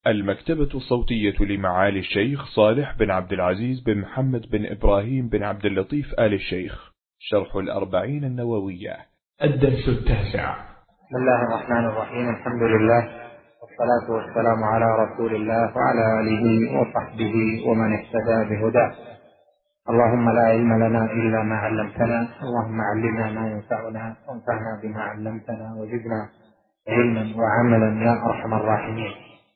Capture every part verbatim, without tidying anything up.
المكتبة الصوتية لمعالي الشيخ صالح بن عبد العزيز بن محمد بن إبراهيم بن عبد اللطيف آل الشيخ، شرح الأربعين النووية، الدرس التاسع. بسم الله الرحمن الرحيم. الحمد لله والصلاة والسلام على رسول الله وعلى آله وصحبه ومن اهتدى بهداه. اللهم لا علم لنا إلا ما علمتنا، اللهم علمنا ما ينفعنا وانفعنا بما علمتنا وزدنا علما وعملا يا أرحم الراحمين.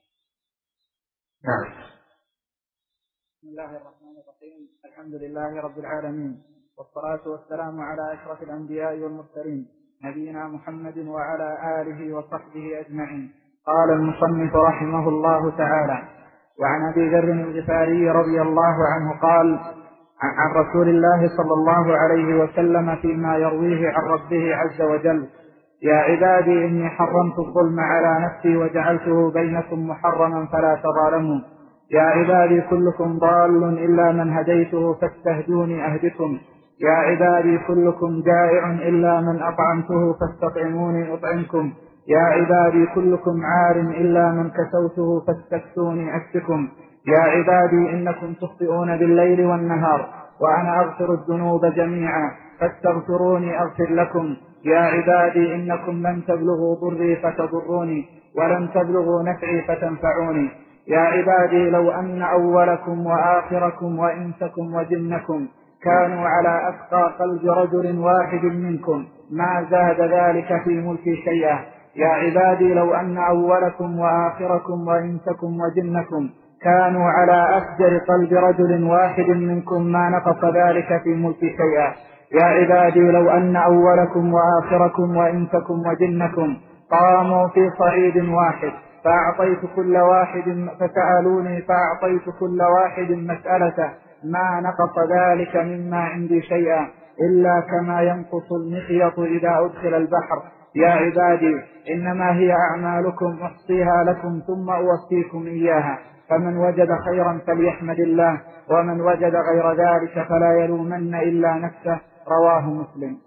نعم. بسم الله الرحمن الرحيم. الحمد لله رب العالمين، والصلاة والسلام على أشرف الأنبياء والمرسلين نبينا محمد وعلى آله وصحبه أجمعين. قال المصنف رحمه الله تعالى: وعن أبي ذر الغفاري رضي الله عنه قال: عن رسول الله صلى الله عليه وسلم فيما يرويه عن ربه عز وجل: يا عبادي إني حرمت الظلم على نفسي وجعلته بينكم محرما فلا تظالموا. يا عبادي كلكم ضال إلا من هديته فاستهدوني أهدكم. يا عبادي كلكم جائع إلا من أطعمته فاستطعموني أطعمكم. يا عبادي كلكم عار إلا من كسوته فاستكسوني أكسكم. يا عبادي إنكم تخطئون بالليل والنهار وأنا أغفر الذنوب جميعا فاستغفروني أغفر لكم. يا عبادي إنكم لن تبلغوا ضري فتضروني ولن تبلغوا نفعي فتنفعوني. يا عبادي لو أن أولكم وآخركم وإنسكم وجنكم كانوا على أتقى قلب رجل واحد منكم ما زاد ذلك في ملكي شيئا. يا عبادي لو أن أولكم وآخركم وإنسكم وجنكم كانوا على أفجر قلب رجل واحد منكم ما نقص ذلك في ملكي شيئا. يا عبادي لو أن أولكم وآخركم وإنسكم وجنكم قاموا في صعيد واحد فأعطيت كل واحد فسألوني فأعطيت كل واحد مسألته ما نقص ذلك مما عندي شيئا إلا كما ينقص المخيط إذا أدخل البحر. يا عبادي إنما هي أعمالكم أحصيها لكم ثم أوفيكم إياها، فمن وجد خيرا فليحمد الله ومن وجد غير ذلك فلا يلومن إلا نفسه. رواه مسلم.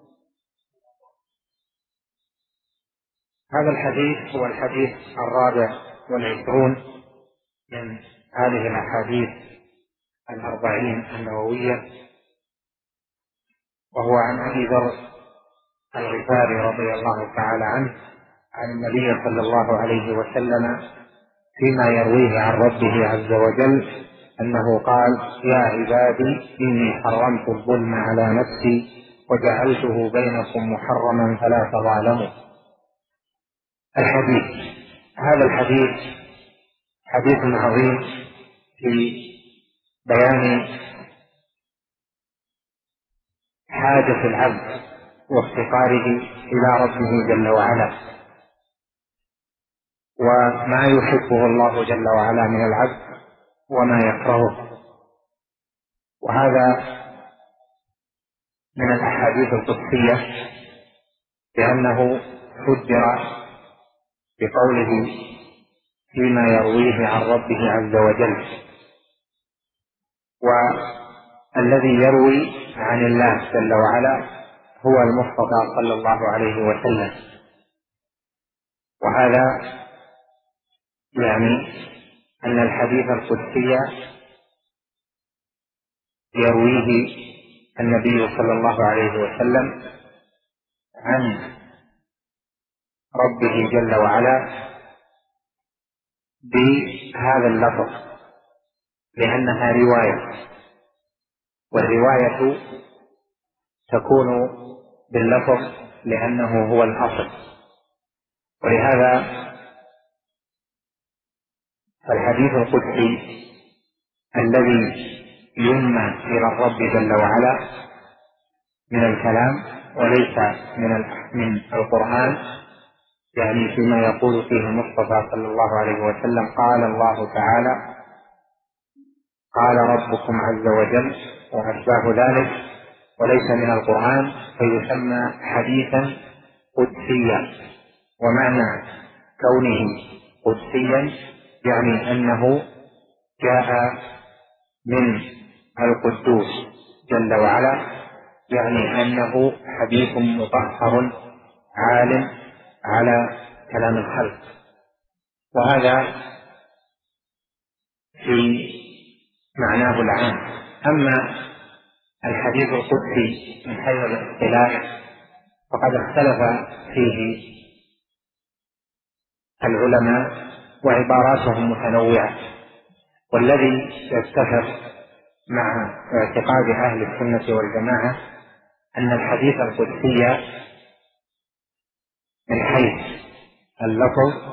هذا الحديث هو الحديث الرابع والعشرون من هذه الأحاديث الأربعين النووية، وهو عن أبي ذر الغفاري رضي الله تعالى عنه عن النبي صلى الله عليه وسلم فيما يرويه عن ربه عز وجل أنه قال: يا عبادي إني حرمت الظلم على نفسي وجعلته بينكم محرما فلا تظالموا. الحديث هذا الحديث حديث عظيم في بيان حاجة العبد وافتقاره إلى ربه جل وعلا وما يحبه الله جل وعلا من العبد وما يكرهه. وهذا من الأحاديث القدسية لأنه فجر بقوله فيما يرويه عن ربه عز وجل، والذي يروي عن الله جل وعلا هو المصطفى صلى الله عليه وسلم. وهذا يعني أن الحديث القدسي يرويه النبي صلى الله عليه وسلم عن ربه جل وعلا بهذا اللفظ لأنها رواية، والرواية تكون باللفظ لأنه هو الأصل. ولهذا فالحديث القدسي الذي ينمى إلى الرب جل وعلا من الكلام وليس من من القرآن، يعني فيما يقول فيه المصطفى صلى الله عليه وسلم قال الله تعالى قال ربكم عز وجل وأشباه ذلك، وليس من القرآن فيسمى حديثا قدسيا. ومعنى كونه قدسيا يعني أنه جاء من القدوس جل وعلا، يعني أنه حديث مطهر عال على كلام الخلق. وهذا في معناه العام. أما الحديث القدسي من حيث الاصطلاح فقد اختلف فيه العلماء وعباراتهم متنوعة، والذي يتفق مع اعتقاد أهل السنة والجماعة أن الحديث القدسي من حيث اللفظ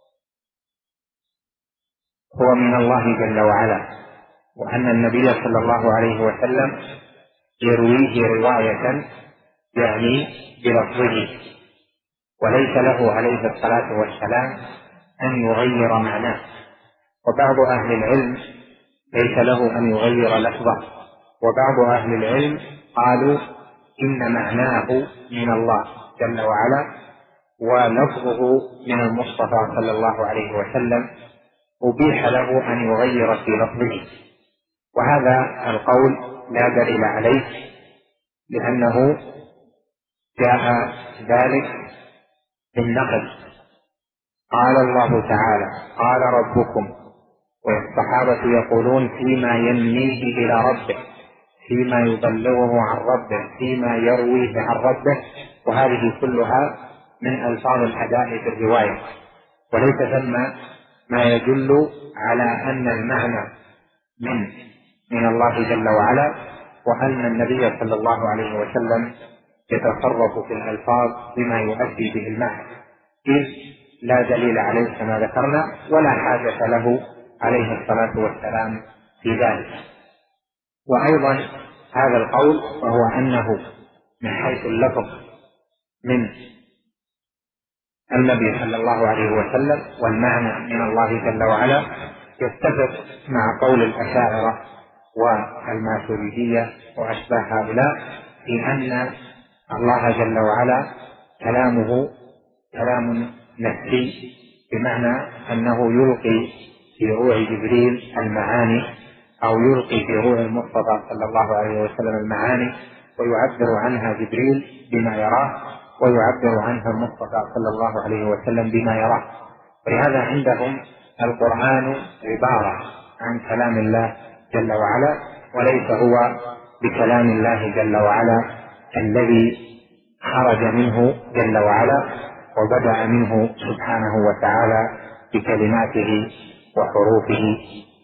هو من الله جل وعلا، وأن النبي صلى الله عليه وسلم يرويه رواية يعني بلفظه، وليس له عليه الصلاة والسلام أن يغير معناه. وبعض أهل العلم ليس له أن يغير لفظه، وبعض أهل العلم قالوا إن معناه من الله جل وعلا ولفظه من المصطفى صلى الله عليه وسلم أبيح له أن يغير في لفظه. وهذا القول لا دليل عليه، لأنه جاء ذلك بالنقل. قال الله تعالى قال ربكم، والصحابة يقولون فيما ينميه إلى ربه، فيما يبلغه عن ربه، فيما يرويه عن ربه، وهذه كلها من ألفاظ الأداء في الرواية، وليس ثم ما يدل على أن المعنى من من الله جل وعلا، وأن النبي صلى الله عليه وسلم يتصرف في الألفاظ بما يؤدي به المعنى، إذ لا دليل عليه كما ذكرنا، ولا حاجة له عليه الصلاة والسلام في ذلك. وأيضا هذا القول وهو أنه من حيث اللفظ من النبي صلى الله عليه وسلم والمعنى من الله جل وعلا يتفق مع قول الأشاعرة والماتريدية وأشباه هؤلاء في أن الله جل وعلا كلامه كلام نفسي، بمعنى أنه يلقي في روح جبريل المعاني، أو يلقي في روح المصطفى صلى الله عليه وسلم المعاني، ويعبر عنها جبريل بما يراه، ويعبر عنها المصطفى صلى الله عليه وسلم بما يراه. ولهذا عندهم القرآن عبارة عن كلام الله جل وعلا، وليس هو بكلام الله جل وعلا الذي خرج منه جل وعلا وبدأ منه سبحانه وتعالى بكلماته وحروفه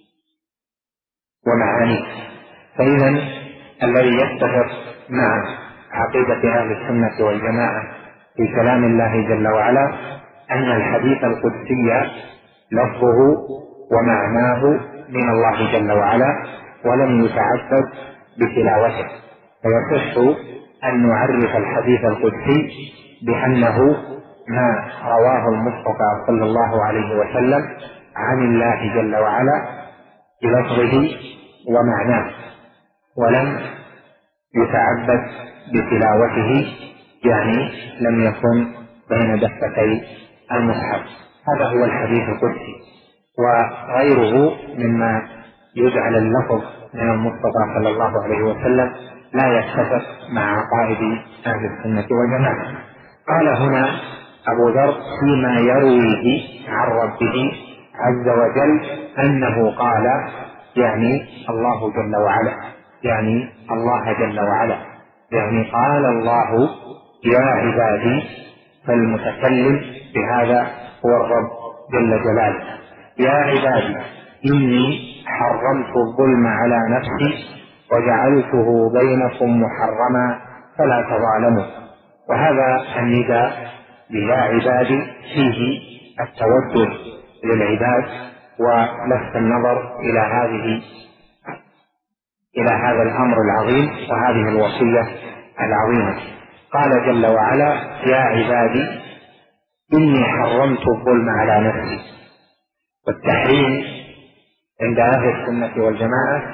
ومعانيه. فإذا الذي يتفق مع عقيدة أهل السنة والجماعة في كلام الله جل وعلا أن الحديث القدسي لفظه ومعناه من الله جل وعلا، ولم يتعبد بتلاوته. فيصح أن نعرف الحديث القدسي بأنه ما رواه المصطفى صلى الله عليه وسلم عن الله جل وعلا بلفظه ومعناه، ولم يتعبد بتلاوته، يعني لم يكن بين دفتي المصحف. هذا هو الحديث القدسي. وغيره مما يجعل اللفظ من المصطفى صلى الله عليه وسلم لا يتفق مع عقائد أهل السنة والجماعة. قال هنا أبو ذر فيما يرويه عن ربه عز وجل أنه قال، يعني الله جل وعلا، يعني الله جل وعلا، يعني قال الله يا عبادي، فالمتكلم بهذا هو الرب جل جلاله. يا عبادي إني حرمت الظلم على نفسي وجعلته بينكم محرما فلا تظالموا. وهذا النداء يا عبادي فيه التودد للعباد ولفت النظر إلى هذه إلى هذا الأمر العظيم وهذه الوصية العظيمة. قال جل وعلا يا عبادي إني حرمت الظلم على نفسي. والتحريم عند أهل السنة والجماعة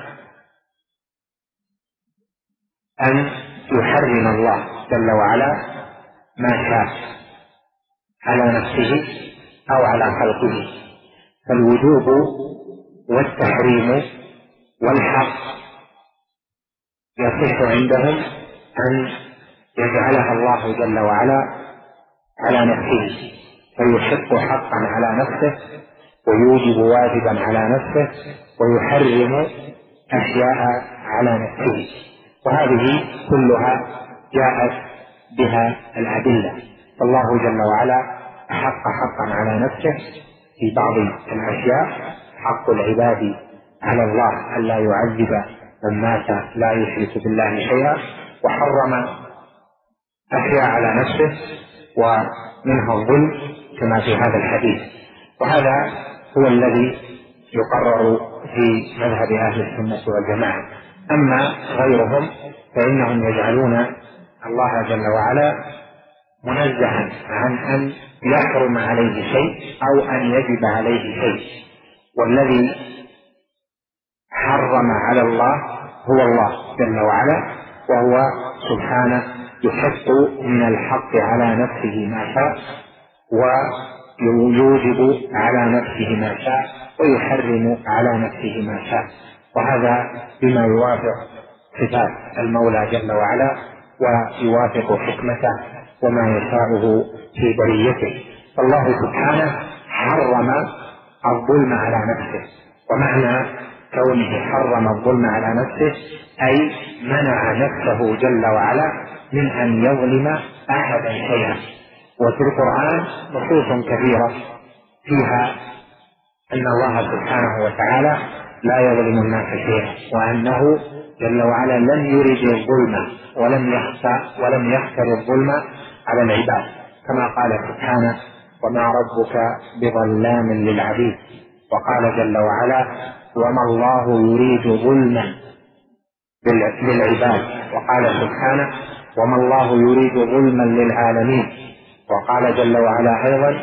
أن يحرم الله جل وعلا ما شاء على نفسه أو على خلقه. فالوجوب والتحريم والحق يصح عندهم أن يجعلها الله جل وعلا على نفسه، فيحق حقا على نفسه ويوجب واجبا على نفسه ويحرم أشياء على نفسه، وهذه كلها جاءت بها الأدلة. فالله جل وعلا أحق حقا على نفسه في بعض الأشياء، حق العباد على الله ألا يعذب من مات لا يشرك بالله شيئا، وحرم أشياء على نفسه ومنها الظلم كما في هذا الحديث. وهذا هو الذي يقرر في مذهب أهل السنة والجماعة. أما غيرهم فإنهم يجعلون الله جل وعلا منزها عن أن يحرم عليه شيء أو أن يجب عليه شيء، والذي حرم على الله هو الله جل وعلا، وهو سبحانه يحق من الحق على نفسه ما شاء ويوجب على نفسه ما شاء ويحرم على نفسه ما شاء، وهذا بما يوافق صفات المولى جل وعلا ويوافق حكمته وما يشاءه في بريته. فالله سبحانه حرم الظلم على نفسه، ومعنى كونه حرم الظلم على نفسه أي منع نفسه جل وعلا من أن يظلم أحدا شيئا. وفي القرآن نصوص كثيرة فيها أن الله سبحانه وتعالى لا يظلم الناس شيئا، وأنه جل وعلا لم يرد الظلم ولم يخفى ولم يختر الظلم على العباد، كما قال سبحانه: وما ربك بظلام للعبيد. وقال جل وعلا: وما الله يريد ظلما للعباد. وقال سبحانه: وما الله يريد ظلما للعالمين. وقال جل وعلا أيضا: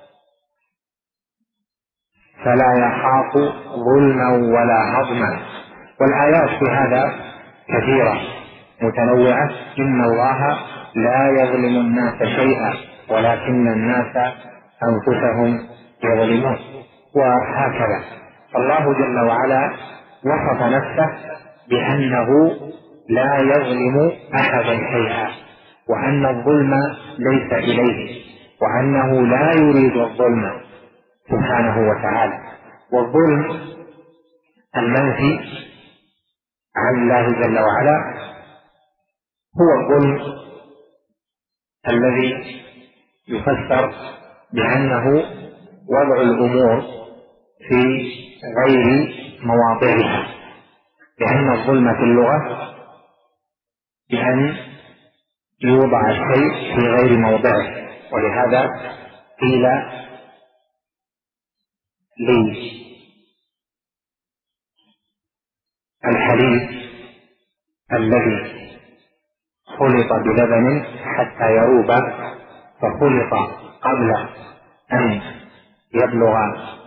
فلا يخاف ظلما ولا هضما. والآيات في هذا كثيرة متنوعة: إن الله لا يظلم الناس شيئا ولكن الناس أنفسهم يظلمون، وهكذا. الله جل وعلا وصف نفسه بأنه لا يظلم أحدا شيئا، وأن الظلم ليس إليه، وأنه لا يريد الظلم سبحانه وتعالى. والظلم المنفي عن الله جل وعلا هو الظلم الذي يفسر بأنه وضع الأمور في غير مواضعها، لأن الظلم في اللغة بأن يوضع الشيء في غير موضعه. ولهذا قيل للحليب الذي خلط بلبن حتى يروب فخلط قبل أن يبلغ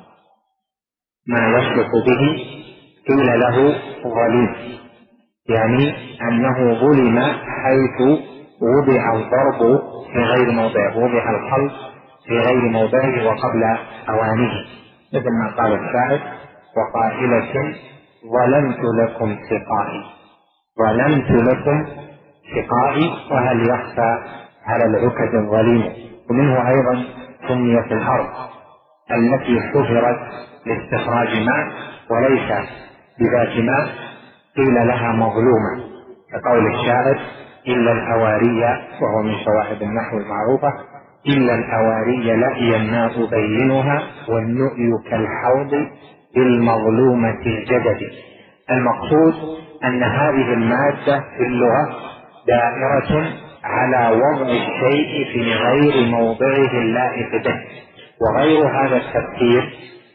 ما يصلح به قيل له ظليم، يعني أنه ظلم حيث وضع الضرب في غير موضعه، وضع الخلط في غير موضعه وقبل أوانه، مثل ما قال الشاعر: وقائلة ظلمت لكم سقائي، ظلمت لكم سقائي، وهل يخفى على العكد الظليم. ومنه أيضا سميت الأرض التي حفرت لاستخراج ماء وليس بذات ماء قيل لها مظلومة، كقول الشاعر: إلا الأواري، وهو من شواهد النحو المعروفة: إلا الأواري لأي الناء بينها والنؤي كالحوض بالمظلومة الجدد. المقصود أن هذه المادة في اللغة دائرة على وضع الشيء في غير موضعه اللائق به، وغير هذا التفسير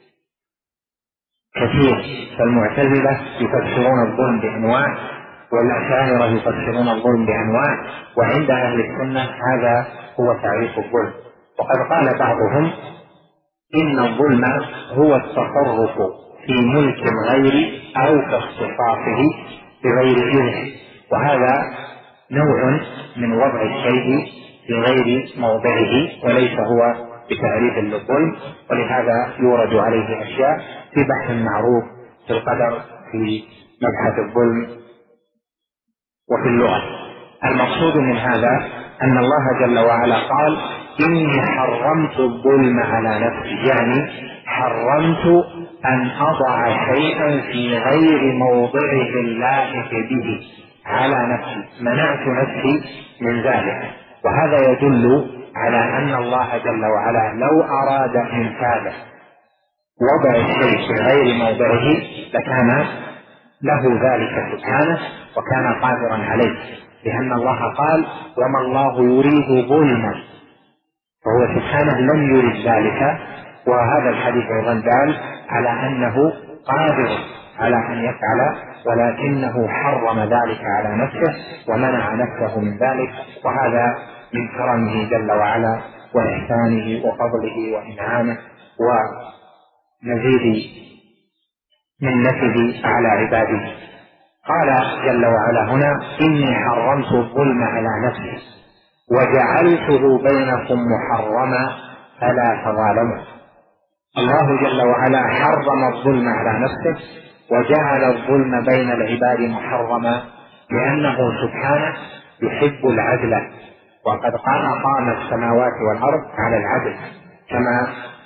كثير. فالمعتزلة يفسرون الظلم بأنواع، والأشاعرة يفسرون الظلم بأنواع، وعند أهل السنة هذا هو تعريف الظلم. وقد قال بعضهم إن الظلم هو التصرف في ملك الغير أو كاختصاصه بغير إذنه، وهذا نوع من وضع الشيء في غير موضعه وليس هو بتعريف للظلم. ولهذا يورد عليه أشياء في بحث معروف في القدر في مبحث الظلم وفي اللغة. المقصود من هذا أن الله جل وعلا قال: إني حرمت الظلم على نفسي، يعني حرمت أن أضع شيئا في غير موضعه اللائق به على نفسي، منعت نفسي من ذلك. وهذا يدل على أن الله جل وعلا لو أراد إنفاذ وضع الشيء في غير موضعه لكان له ذلك سبحانه وكان قادرا عليه، لأن الله قال: وما الله يريد ظلما، فهو سبحانه لم يرد ذلك. وهذا الحديث أيضا دال على أنه قادر على أن يفعل، ولكنه حرم ذلك على نفسه ومنع نفسه من ذلك. وهذا من كرمه جل وعلا وإحسانه وفضله وإنعامه ومزيد منته على عباده. قال جل وعلا هنا: إني حرمت الظلم على نفسي وجعلته بينكم محرما فلا تظالموا. الله جل وعلا حرم الظلم على نفسه وجعل الظلم بين العباد محرما، لأنه سبحانه يحب العدل، وقد قام قام السماوات والأرض على العدل، كما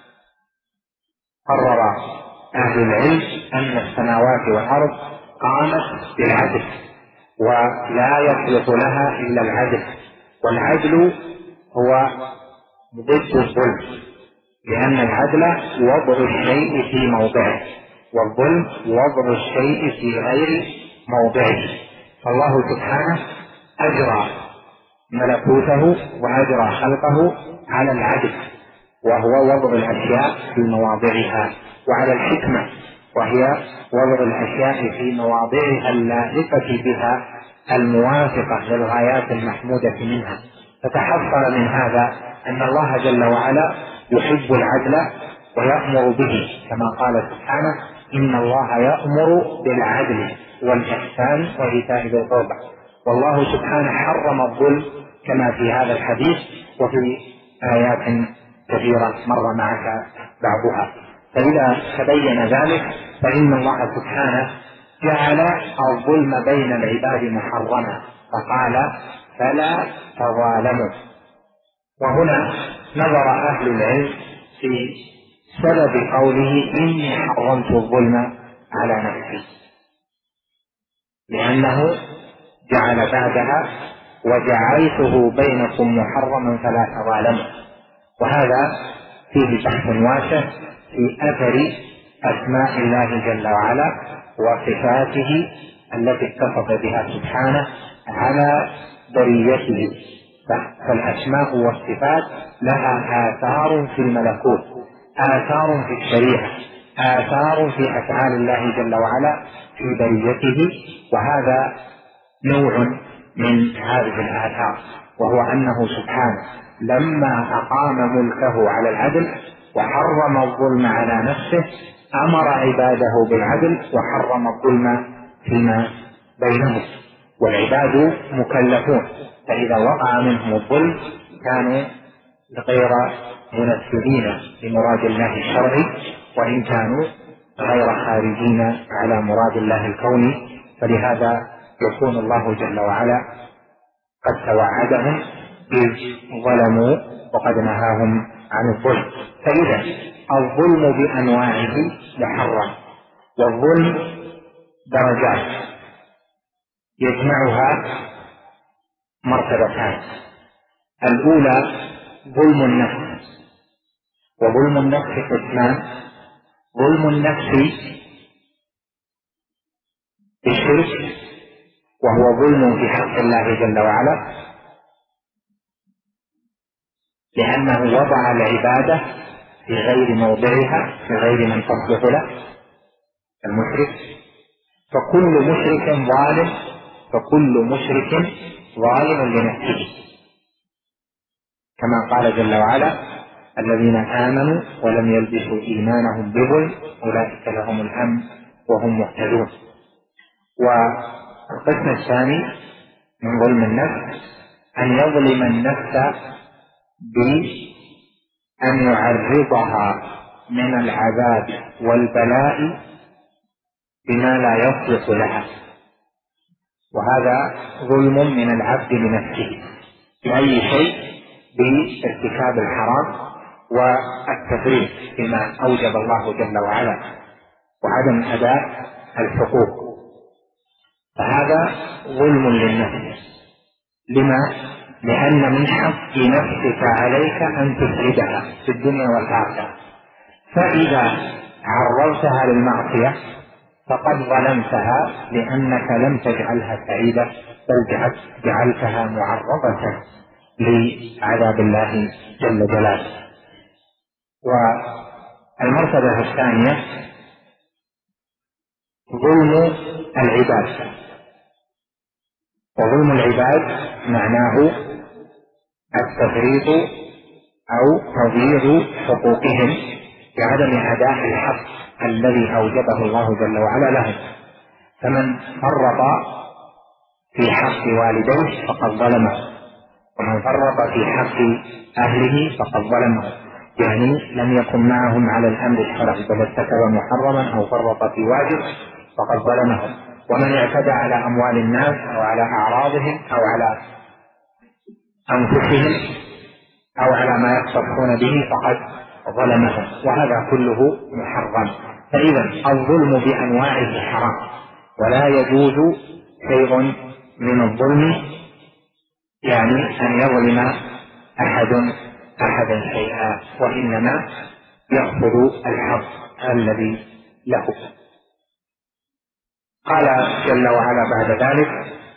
قرر أهل العلم أن السماوات والأرض قامت بالعدل ولا يصلح لها إلا العدل. والعدل هو ضد الظلم، لأن العدل وضع الشيء في موضعه، والظلم وضع الشيء في غير موضعه. فالله سبحانه أجرى ملكوته وأجرى خلقه على العدل، وهو وضع الأشياء في مواضعها، وعلى الحكمة، وهي وضع الأشياء في مواضعها اللائقة بها الموافقة للغايات المحمودة منها. فتحصل من هذا أن الله جل وعلا يحب العدل ويأمر به، كما قال سبحانه: إن الله يأمر بالعدل والإحسان وإيتاء ذي القربى. والله سبحانه حرم الظلم كما في هذا الحديث وفي آيات كثيرة مر معك بعضها. فإذا تبين ذلك فإن الله سبحانه جعل الظلم بين العباد محرما، فقال: فلا تظالموا. وهنا نظر أهل العلم في سبب قوله: إني حرمت الظلم على نفسي، لأنه جعل بعدها: وجعلته بينكم محرما فلا تظالموا. وهذا فيه بحث واسع في أثر أسماء الله جل وعلا وصفاته التي اتصف بها سبحانه على بريته. فالأسماء والصفات لها آثار في الملكوت، آثار في الشريعة، آثار في أفعال الله جل وعلا في بريته. وهذا نوع من هذه الآثار، وهو أنه سبحانه لما أقام ملكه على العدل وحرم الظلم على نفسه أمر عباده بالعدل وحرم الظلم فيما بينهم. والعباد مكلفون، فإذا وقع منهم الظلم كانوا غير منفذين لمراد الله الشرعي، وإن كانوا غير خارجين على مراد الله الكوني. فلهذا يكون الله جل وعلا قد توعدهم إذ ظلموا وقد نهاهم عن الظلم. فإذا الظلم بأنواعه محرم، والظلم درجات يجمعها مرتبتان: الأولى ظلم النفس، وظلم النفس قسمان: ظلم النفس بالشرك، وهو ظلم في حق الله جل وعلا، لأنه وضع العبادة في غير موضعها، في غير من تصلح له، المشرك. فكل مشرك ظالم، فكل مشرك ظالم لنفسه، كما قال جل وعلا: الذين آمنوا ولم يلبسوا إيمانهم بظلم أولئك لهم الأمن وهم مهتدون. والقسم الثاني من ظلم النفس أن يظلم النفس بأن يعرضها من العذاب والبلاء بما لا يصلح لها، وهذا ظلم من العبد لنفسه بأي شيء: بارتكاب الحرام والتفريط فيما أوجب الله جل وعلا وعدم أداء الحقوق، فهذا ظلم للنفس. لما؟ لأن من حق نفسك عليك أن تفردها في الدنيا والآخرة، فإذا عرضتها للمعصية فقد ظلمتها، لأنك لم تجعلها سعيدة بل جعلتها معرضة لعذاب الله جل جلاله. والمرتبة الثانية ظلم العباد. وظلم العباد معناه التفريط أو تضييع حقوقهم بعدم أداء الحق الذي أوجبه الله جل وعلا لهم. فمن فرط في حق والديه فقد ظلمه، ومن فرط في حق أهله فقد ظلمه، يعني لم يكن معهم على الأمر الشرعي بل ارتكب محرما أو فرط في واجب فقد ظلمهم. ومن اعتدى على أموال الناس أو على أعراضهم أو على أنفسهم أو على ما يختصون به فقد ظلمهم، وهذا كله محرم. فإذا الظلم بأنواعه حرام، ولا يجوز شيء من الظلم، يعني أن يظلم أحد أحدا شيئا، وإنما يأخذ الحق الذي له. قال جل وعلا بعد ذلك: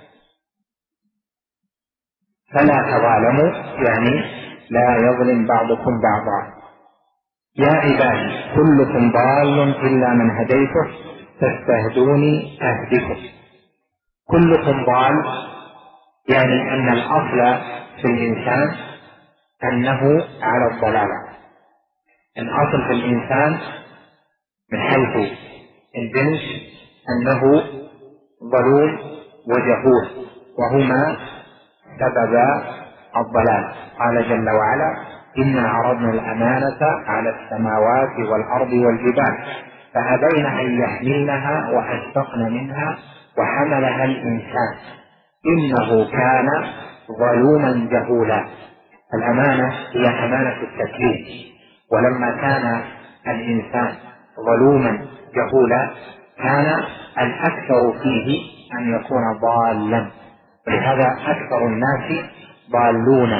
فلا تظالموا، يعني لا يظلم بعضكم بعضا. يا عبادي كلكم ضال إلا من هديته فاستهدوني أهدكم. كلكم ضال يعني أن الأصل في الإنسان أنه على الضلالة. الأصل في الإنسان من حيث الجنس أنه ظلوم وجهول، وهما سبب الضلال. قال جل وعلا: إنا عرضنا الأمانة على السماوات والأرض والجبال فأبين أن يحملنها وأشفقن منها وحملها الإنسان إنه كان ظلوما جهولا. الأمانة هي أمانة التكليف، ولما كان الإنسان ظلوما جهولا كان الأكثر فيه أن يكون ضالا، ولهذا أكثر الناس ضالون،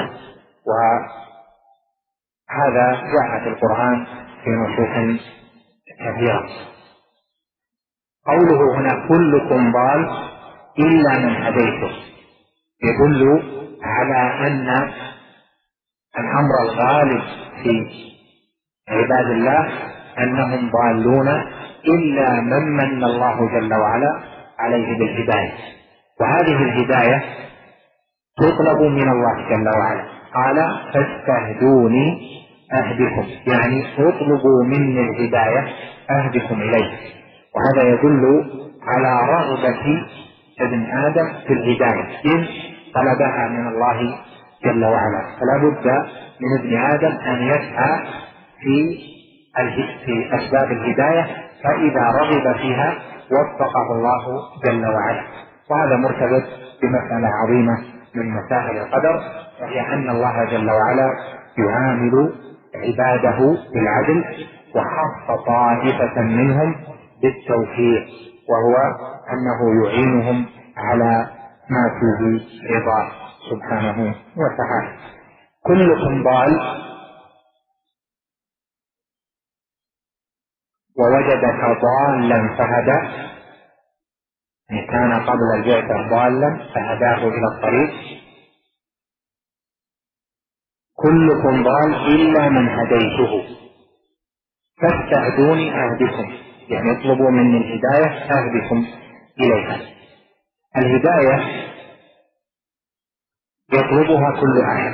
وهذا جاء في القرآن في نصوص كثيرة. قوله هنا كلكم ضال إلا من هديته يدل على أن الأمر الغالب في عباد الله أنهم ضالون إلا من من الله جل وعلا عليه بالهداية، وهذه الهداية تطلب من الله جل وعلا. قال: فاستهدوني أهدكم، يعني اطلبوا مني الهداية أهدكم إليه. وهذا يدل على رغبة ابن آدم في الهداية إذ طلبها من الله جل وعلا، فلا بد من ابن آدم أن يسعى في في أسباب الهداية، فإذا رغب فيها وفقه الله جل وعلا. وهذا مرتبط بمسألة عظيمة من مسائل القدر، وهي أن الله جل وعلا يعامل عباده بالعدل، وخص طائفة منهم بالتوفيق، وهو أنه يعينهم على ما فيه رضاه سبحانه وتعالى. كلكم ضال ووجدك ضالا فهدى، إن كان قبل البعثة ضالا فهداه إلى الطريق. كلكم ضال إلا من هديته فاستهدوني أهدكم، يعني اطلبوا مني الهداية أهدكم إليها. الهداية يطلبها كل أحد،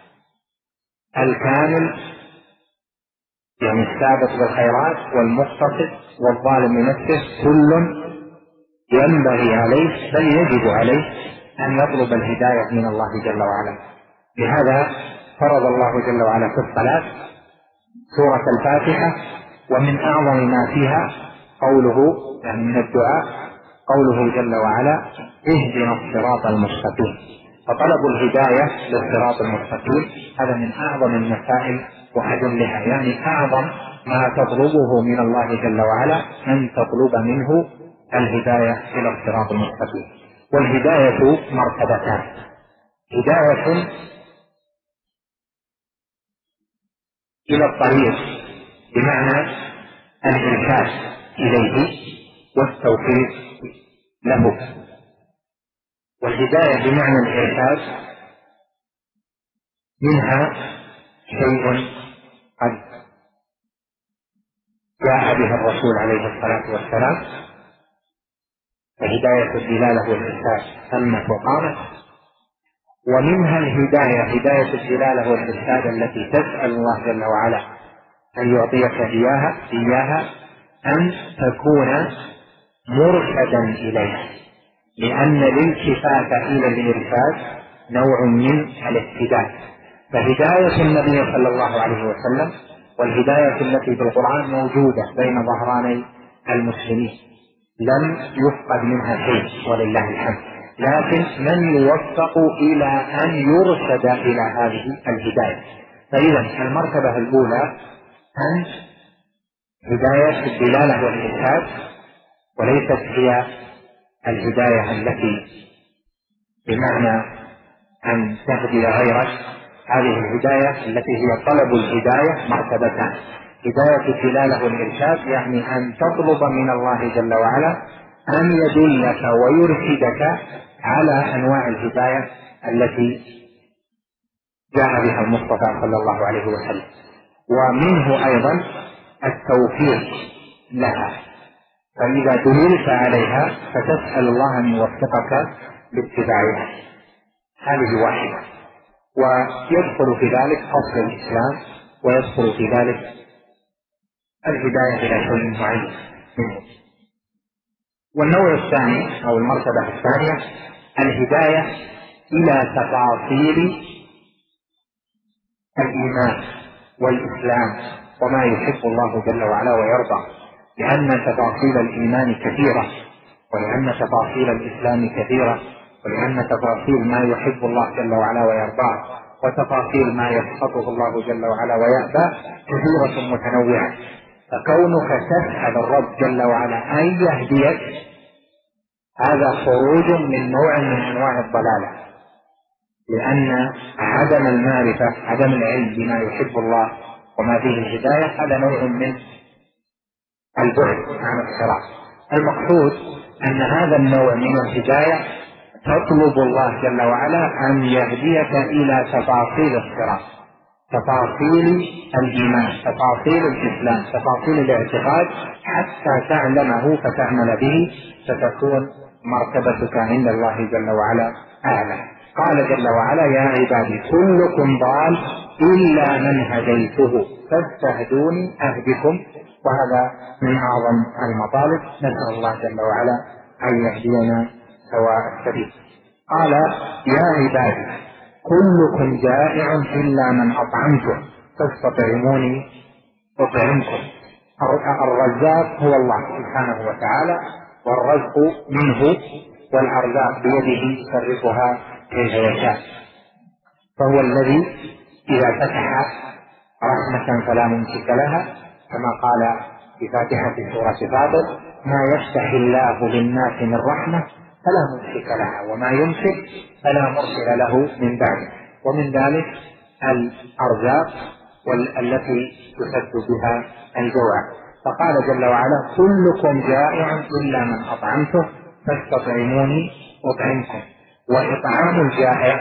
الكامل يعني السابق بالخيرات والمقتصد والظالم لنفسه، كل ينبغي عليه بل يجب عليه أن يطلب الهداية من الله جل وعلا. لهذا فرض الله جل وعلا في الصلاة سورة الفاتحة، ومن أعظم ما فيها قوله يعني من الدعاء قوله جل وعلا: اهدنا الصراط المستقيم. فطلب الهداية للصراط المستقيم هذا من أعظم المسائل وأجلها، يعني أعظم ما تطلبه من الله جل وعلا أن تطلب منه الهداية إلى الصراط المستقيم. والهداية مرتبتان: هداية إلى الطريق بمعنى الإرشاد إليه والتوفيق له، والهداية بمعنى الإرشاد منها شيء قد جاء به الرسول عليه الصلاة والسلام، فهداية الدلالة والإرشاد تمت وقامت، ومنها الهداية هداية الدلالة والإرشاد التي تسأل الله جل وعلا أن يعطيك إياها إياها أن تكون مرشدا إليها، لأن الالتفات إلى الإرشاد نوع من الاهتداء. فهداية النبي صلى الله عليه وسلم والهداية التي في القرآن موجودة بين ظهراني المسلمين، لم يفقد منها شيء ولله الحمد، لكن من يوفق إلى أن يرشد إلى هذه الهداية. فإذا المرتبة الأولى أن هداية الدلالة والإرشاد، وليست هي الهداية التي بمعنى أن تهدي غيرك. هذه الهداية التي هي طلب الهداية مرتبتان: هداية الدلالة والإرشاد، يعني أن تطلب من الله جل وعلا أن يدلك ويرشدك على أنواع الهداية التي جاء بها المصطفى صلى الله عليه وسلم، ومنه أيضا التوفيق لها، فإذا دللت عليها فتسأل الله أن يوفقك لاتباعها. هذه واحدة، ويدخل في ذلك أصل الإسلام، ويدخل في ذلك الهداية إلى شيء معين منه. والنوع الثاني أو المرتبة الثانية الهداية إلى تفاصيل الإيمان والإسلام وما يحب الله جل وعلا ويرضى، لأن تفاصيل الإيمان كثيرة، ولأن تفاصيل الإسلام كثيرة، ولأن تفاصيل ما يحب الله جل وعلا ويرضاه وتفاصيل ما يسخطه الله جل وعلا ويأبى كثيرة متنوعة. فكونك تسأل الرب جل وعلا أن يهديك هذا خروج من نوع من أنواع الضلالة، لأن عدم المعرفة عدم العلم بما يحب الله وما فيه الهداية هذا نوع من البعد عن الصراط. المقصود أن هذا النوع من الهداية تطلب الله جل وعلا أن يهديك إلى تفاصيل الصراط، تفاصيل الإيمان، تفاصيل الإسلام، تفاصيل الاعتقاد، حتى تعلمه فتعمل به، فتكون مرتبتك عند الله جل وعلا أعلى. قال جل وعلا: يا عبادي كلكم ضال إلا من هديته فاستهدوني أهدكم. وهذا من أعظم المطالب، نسأل الله جل وعلا أن يهدينا سواء السبيل. قال: يا عبادي كلكم جائع إلا من أطعمته فاستطعموني أطعمكم. الرزاق هو الله سبحانه وتعالى، والرزق منه، والأرزاق بيده يصرفها كيف يشاء، فهو الذي إذا فتح رحمة فلا ممسك لها، كما قال في فاتحة سورة فاطر: ما يفتح الله للناس من رحمة فلا ممسك لها وما يمسك فلا مرسل له من بعده. ومن ذلك الأرزاق والتي تسد بها الجوع. فقال جل وعلا: كلكم جائع إلا من أطعمته فاستطعموني أطعمكم. وإطعام الجائع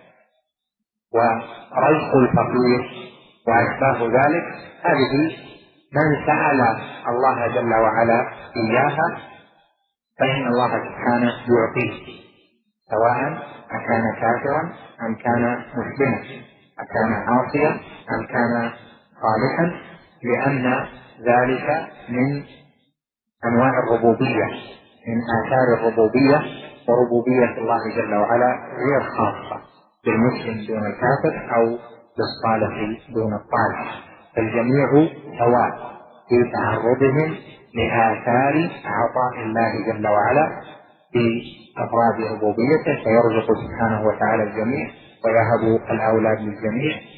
ورزق الفقير وأشباه ذلك هذه من سأل الله جل وعلا إياها فإن الله سبحانه يعطيه، سواء أكان كافرا أم كان مسلما، أكان عاصيا أم كان صالحا، لأن ذلك من أنواع الربوبية، من آثار الربوبية. وربوبية الله جل وعلا غير خاصة بالمسلم دون الكافر أو بالصالح دون الطالح، فالجميع سواء في تعرضهم لآثار عطاء الله جل وعلا في أفراد ربوبيته، فيرزق سبحانه وتعالى الجميع ويهب الأولاد للجميع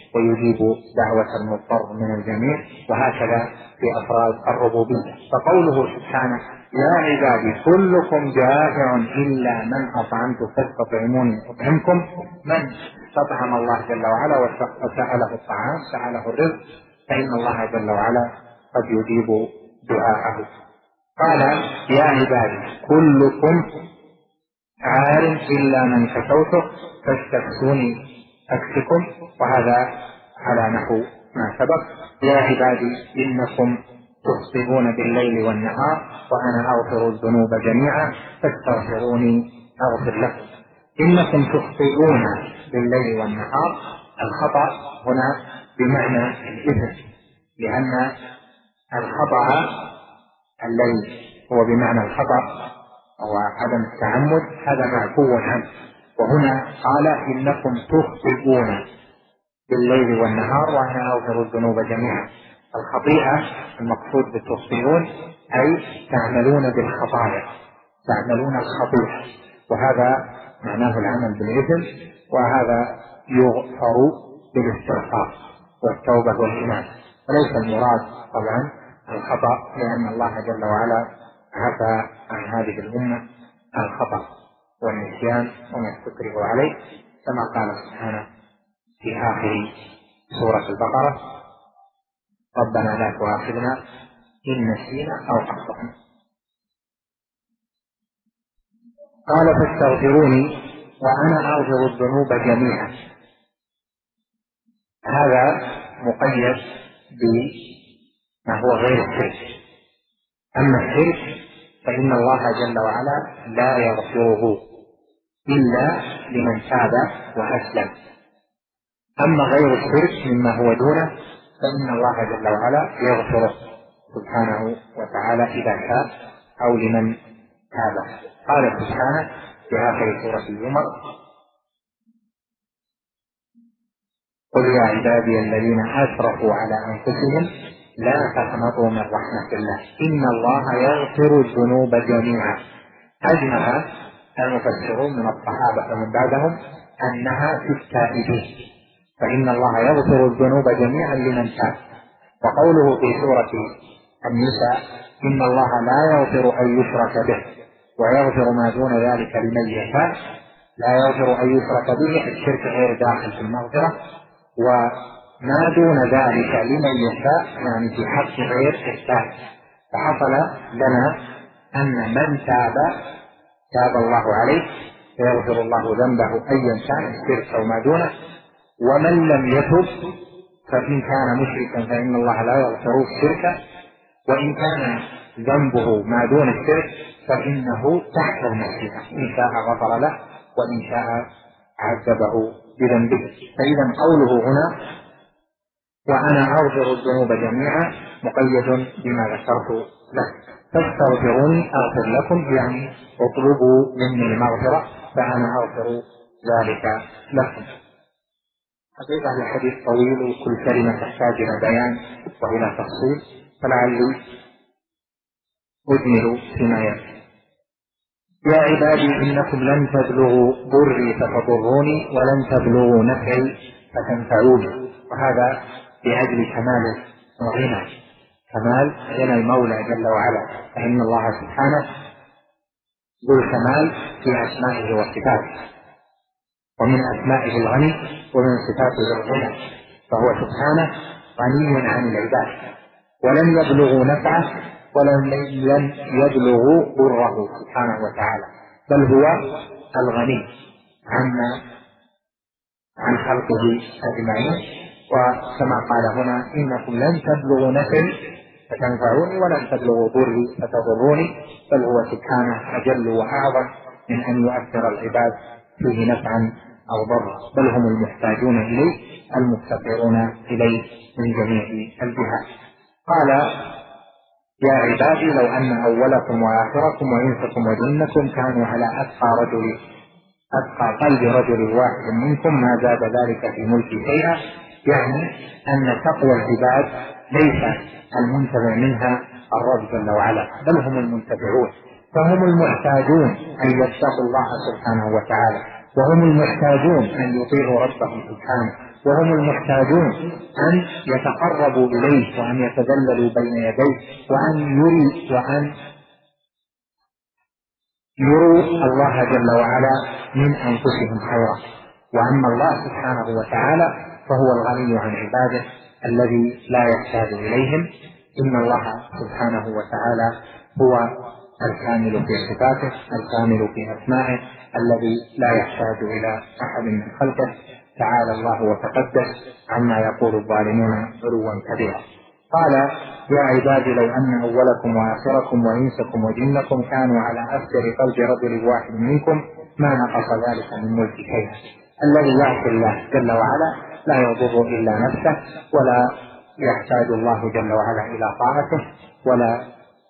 ويجيب دعوة المضطر من الجميع، وهكذا في أفراد الربوبية. فقوله سبحانه يا عبادي كلكم جائع إلا من أطعمت فاستطعموني أطعمكم، من استطعم الله جل وعلا وسأله الطعام سأله الرزق، فإن الله جل وعلا قد يجيب دعاءه. قال يا عبادي كلكم عار إلا من كسوته فاستكسوني أكسكم، وهذا على نحو ما سبق. يا عبادي إنكم تخطئون بالليل والنهار وأنا أغفر الذنوب جميعا فاستغفروني أغفر لكم. إنكم تخطئون بالليل والنهار، الخطأ هنا بمعنى الإثم، لأن الخطأ الذي هو بمعنى الخطأ وعدم التعمد هذا معفو عنه، وهنا قال إنكم تخطئون بالليل والنهار وأنا أغفر الذنوب جميعا. الخطيئة المقصود بالتخطئون أي تعملون بالخطايا، تعملون الخطيئة، وهذا معناه العمل بالإثم، وهذا يغفر بالاستغفار والتوبة والإيمان، وليس المراد طبعا الخطأ، لأن الله جل وعلا عفى عن هذه الأمة الخطأ والنسيان وما استكره عليه، كما قال سبحانه في آخر سورة البقرة ربنا لا تؤاخذنا إن نسينا أو أخطأنا. قال فاستغفروني وأنا أغفر الذنوب جميعا، هذا مقيد بما هو غير الشرك. أما الشرك فإن الله جل وعلا لا يغفره إلا لمن تاب وأسلم. أما غير الشرك مما هو دونه فإن الله جل وعلا يغفره سبحانه وتعالى إذا شاء أو لمن تاب. قال سبحانه في آخر سورة الزمر قل يا عبادي الذين أسرفوا على أنفسهم لا تقنطوا من رحمة الله إن الله يغفر الذنوب جميعا. أجمع المفسرون من الصحابة ومن بعدهم أنها في التائبين، فإن الله يغفر الذنوب جميعا لمن تاب. وقوله في سورة النساء إن الله لا يغفر أن يشرك به ويغفر ما دون ذلك لمن يشاء، لا يغفر أن يشرك به، الشرك غير داخل في المغفرة، وما دون ذلك لمن يشاء يعني في حق غير الثالث. فحصل لنا أن من تاب تاب الله عليه فيغفر الله ذنبه أيا كان الشرك أو ما دونه، ومن لم يتب فإن كان مشركا فإن الله لا يغفر الشرك، وإن كان ذنبه ما دون الشرك فإنه تحت المشيئة، إن شاء غفر له وإن شاء عذبه بذنبه. فإذا قوله هنا وأنا أغفر الذنوب جميعا مقيد بما ذكرت لك. فاستغفروني أغفر لكم، يعني اطلبوا مني المغفرة فأنا أغفر ذلك لكم. حقيقة الحديث طويل وكل كلمة تحتاج إلى بيان وإلى تفصيل، فلعلي أجمل فيما يأتي. يا عبادي إنكم لن تبلغوا ضري فتضروني ولن تبلغوا نفعي فتنفعوني، وهذا بأجل كمال الغنى، كمال غنى المولى جل وعلا، فإن الله سبحانه ذو الكمال في أسمائه وصفاته، ومن أسمائه الغني ومن صفاته الغنى، فهو سبحانه غني عن العباد، ولن يبلغوا نفعه ولن يبلغوا ضره سبحانه وتعالى، بل هو الغني عما عن خلقه أجمعين. وكما قال هنا إنكم لن تبلغوا نفعي فتنفعوني ولن تبلغوا ضري فتضروني، بل هو سبحانه أجل وأعظم من أن يؤثر العباد فيه نفعا أو ضرا، بل هم المحتاجون إليه المفتقرون إليه من جميع الجهات. قال يا عبادي لو أن أولكم وآخركم وإنسكم وجنكم كانوا على أتقى رجل أتقى قلب رجل واحد منكم ما زاد ذلك في ملكي شيئا، يعني أن تقوى العباد ليس المنتفع منها الرب جل وعلا، بل هم المنتفعون، فهم المحتاجون أن يتقوا الله سبحانه وتعالى، وهم المحتاجون أن يطيعوا ربهم سبحانه، وهم المحتاجون أن يتقربوا إليه وأن يتذللوا بين يديه وأن يري وأن يروا الله جل وعلا من أنفسهم خيرا. وأما الله سبحانه وتعالى فهو الغني عن عباده الذي لا يحتاج إليهم. إن الله سبحانه وتعالى هو الكامل في صفاته الكامل في أسمائه الذي لا يحتاج إلى أحد من خلقه. تعالى الله وتقدس عما يقول الظالمون علوا كبيرا. قال يا عبادي لو أن أولكم وآخركم وإنسكم وجنكم كانوا على أفجر قلب رجل واحد منكم ما نقص ذلك من ملك شيئا. الذي يعصي الله جل وعلا لا يضر إلا نفسه ولا يحتاج الله جل وعلا إلى طاعته ولا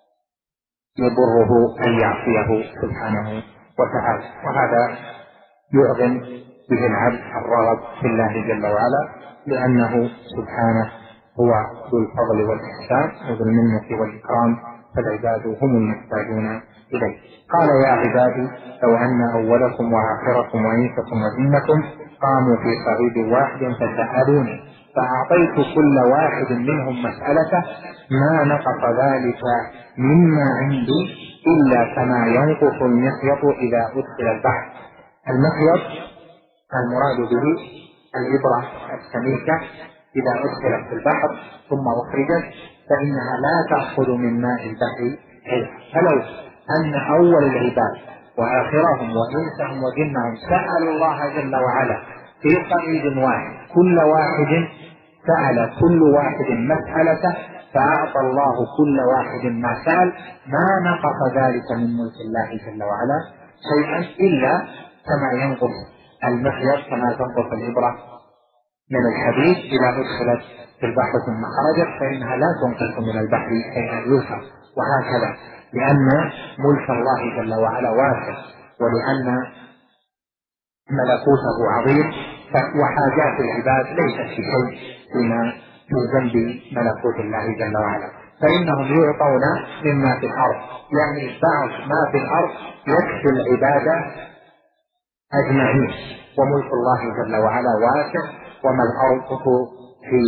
يضره أن يعصيه سبحانه وتعالى. وهذا يعظم به العبد الرغب في الله جل وعلا لأنه سبحانه هو ذو الفضل والإحسان وذو المنة والإكرام فالعباد هم المحتاجون إليه. قال يا عبادي لو أن أولكم وآخركم وإنسكم وجنكم قاموا في صعيد واحد فسألوني فأعطيت كل واحد منهم مسألته ما نقص ذلك مما عندي إلا كما ينقص المخيط إذا أدخل البحر. المخيط المراد به الإبرة السميكة إذا أدخلت في البحر ثم أخرجت فإنها لا تأخذ من ماء البحر شيئا. فلو أن أول العباد وآخرهم وإنسهم وجنهم سألوا الله جل وعلا في صعيد واحد كل واحد سأل كل واحد مسألته فأعطى الله كل واحد ما سأل ما نقص ذلك من ملك الله جل وعلا شيئا إلا كما ينقص المخيط كما تنقص الإبرة من الحديد إذا أدخلت في البحر ثم خرجت فإنها لا تنقص من البحر شيئا يوسف. وهكذا لأن ملك الله جل وعلا واسع ولأن ملكوته عظيم وحاجات العباد ليست في شيء فيما في ذنب ملكوت الله جل وعلا فإنهم يعطون مما في الأرض يعني بعض ما في الأرض يكفي العبادة أجمعين. وملك الله جل وعلا واسع وما الأرض في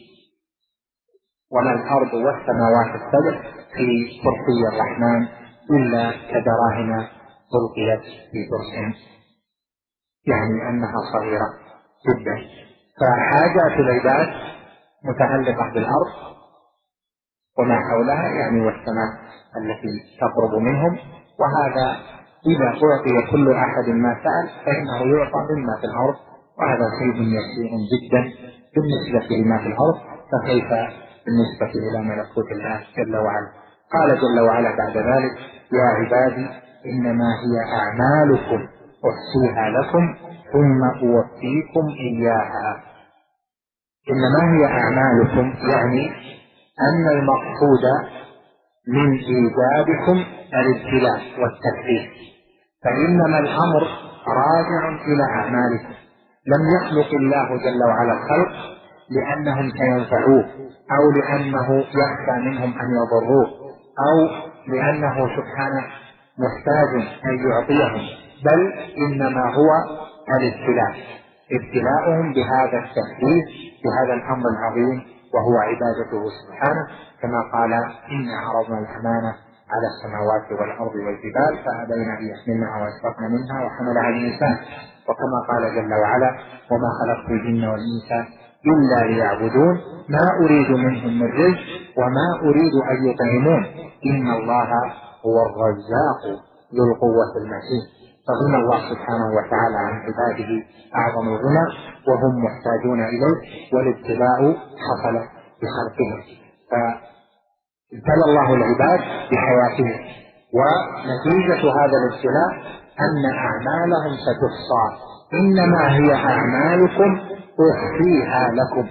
وما الأرض والسماوات السبع في كرسي الرحمن إلا كدراهم ألقيت في كرس يعني أنها صغيرة جدا. فحاجات العباد متعلقة بالأرض وما حولها يعني والسماء التي تقرب منهم. وهذا إذا أعطي كل أحد ما سأل فإنه يعطى مما في الأرض وهذا شيء يسير جدا بالنسبة لما في الأرض فكيف بالنسبة إلى ملكوت الله جل وعلا. قال جل وعلا بعد ذلك يا عبادي إنما هي أعمالكم أحصيها لكم ثم أوفيكم إياها. إنما هي أعمالكم يعني أن المقصود من إيجابكم الابتلاء والتكليف فإنما الأمر راجع إلى أعمالكم. لم يخلق الله جل وعلا الخلق لأنهم سينفعوه أو لأنه يخشى منهم أن يضروه أو لأنه سبحانه محتاج أن يعطيهم بل إنما هو الابتلاء ابتلاؤهم بهذا التكليف بهذا الأمر العظيم وهو عبادته سبحانه كما قال إنا عرضنا الأمانة على السماوات والأرض والجبال فأبين أن يحملنها وأشفقن منها وحملها الإنسان. وكما قال جل وعلا وما خلقت الجن والإنس إلا ليعبدون ما أريد منهم من رزق وما أريد أن يطعمون إن الله هو الرزاق ذو القوة المتين. فغنى الله سبحانه وتعالى عن عباده أعظم الغنى وهم محتاجون إليه والابتلاء حصل بخلقهم فابتلى الله العباد بحياتهم ونتيجة هذا الابتلاء أن أعمالهم ستحصى إنما هي أعمالكم أخفيها لكم.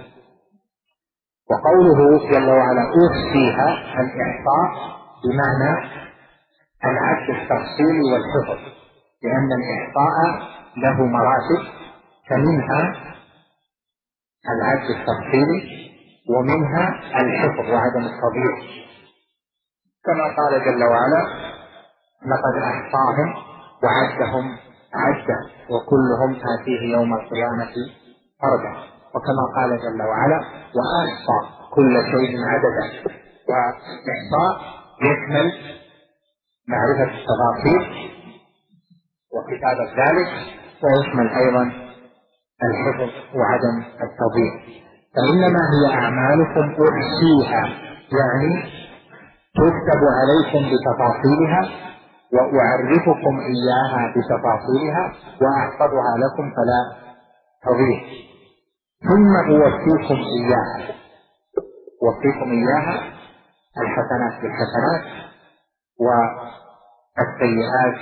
وقوله جل وعلا أخفيها الإحصاء بمعنى العد التفصيلي والحفظ لأن الإحصاء له مراتب فمنها العد التفصيلي ومنها الحفظ وعدم التضييع كما قال جل وعلا لقد أحصاهم وعدهم عدا وكلهم آتيه يوم القيامة فردا. وكما قال جل وعلا وأحصى كل شيء عددا. والإحصاء يشمل معرفة التفاصيل وكتابة ذلك، ويشمل أيضا الحفظ وعدم التضييع. فإنما هي أعمالكم أحصيها، يعني تكتب عليكم بتفاصيلها وأعرفكم إياها بتفاصيلها وأحفظها لكم فلا تضيع، ثم أوفيكم إياها أوفيكم إياها الحسنات بالحسنات والسيئات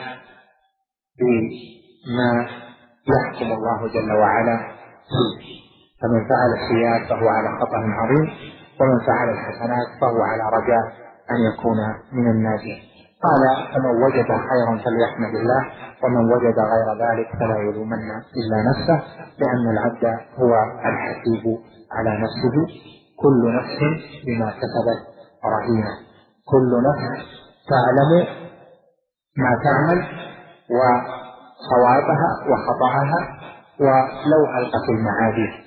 بما يحكم الله جل وعلا فيه. فمن فعل السيئات فهو على خطأ عظيم، ومن فعل الحسنات فهو على رجاء أن يكون من الناجين. قال فمن وجد خيرا فليحمد الله، ومن وجد غير ذلك فلا يلومن إلا نفسه، لأن العبد هو الحسيب على نفسه. كل نفس بما كسبت رهينة، كل نفس تعلم ما تعمل وصوابها وخطأها ولو ألقت المعاذير،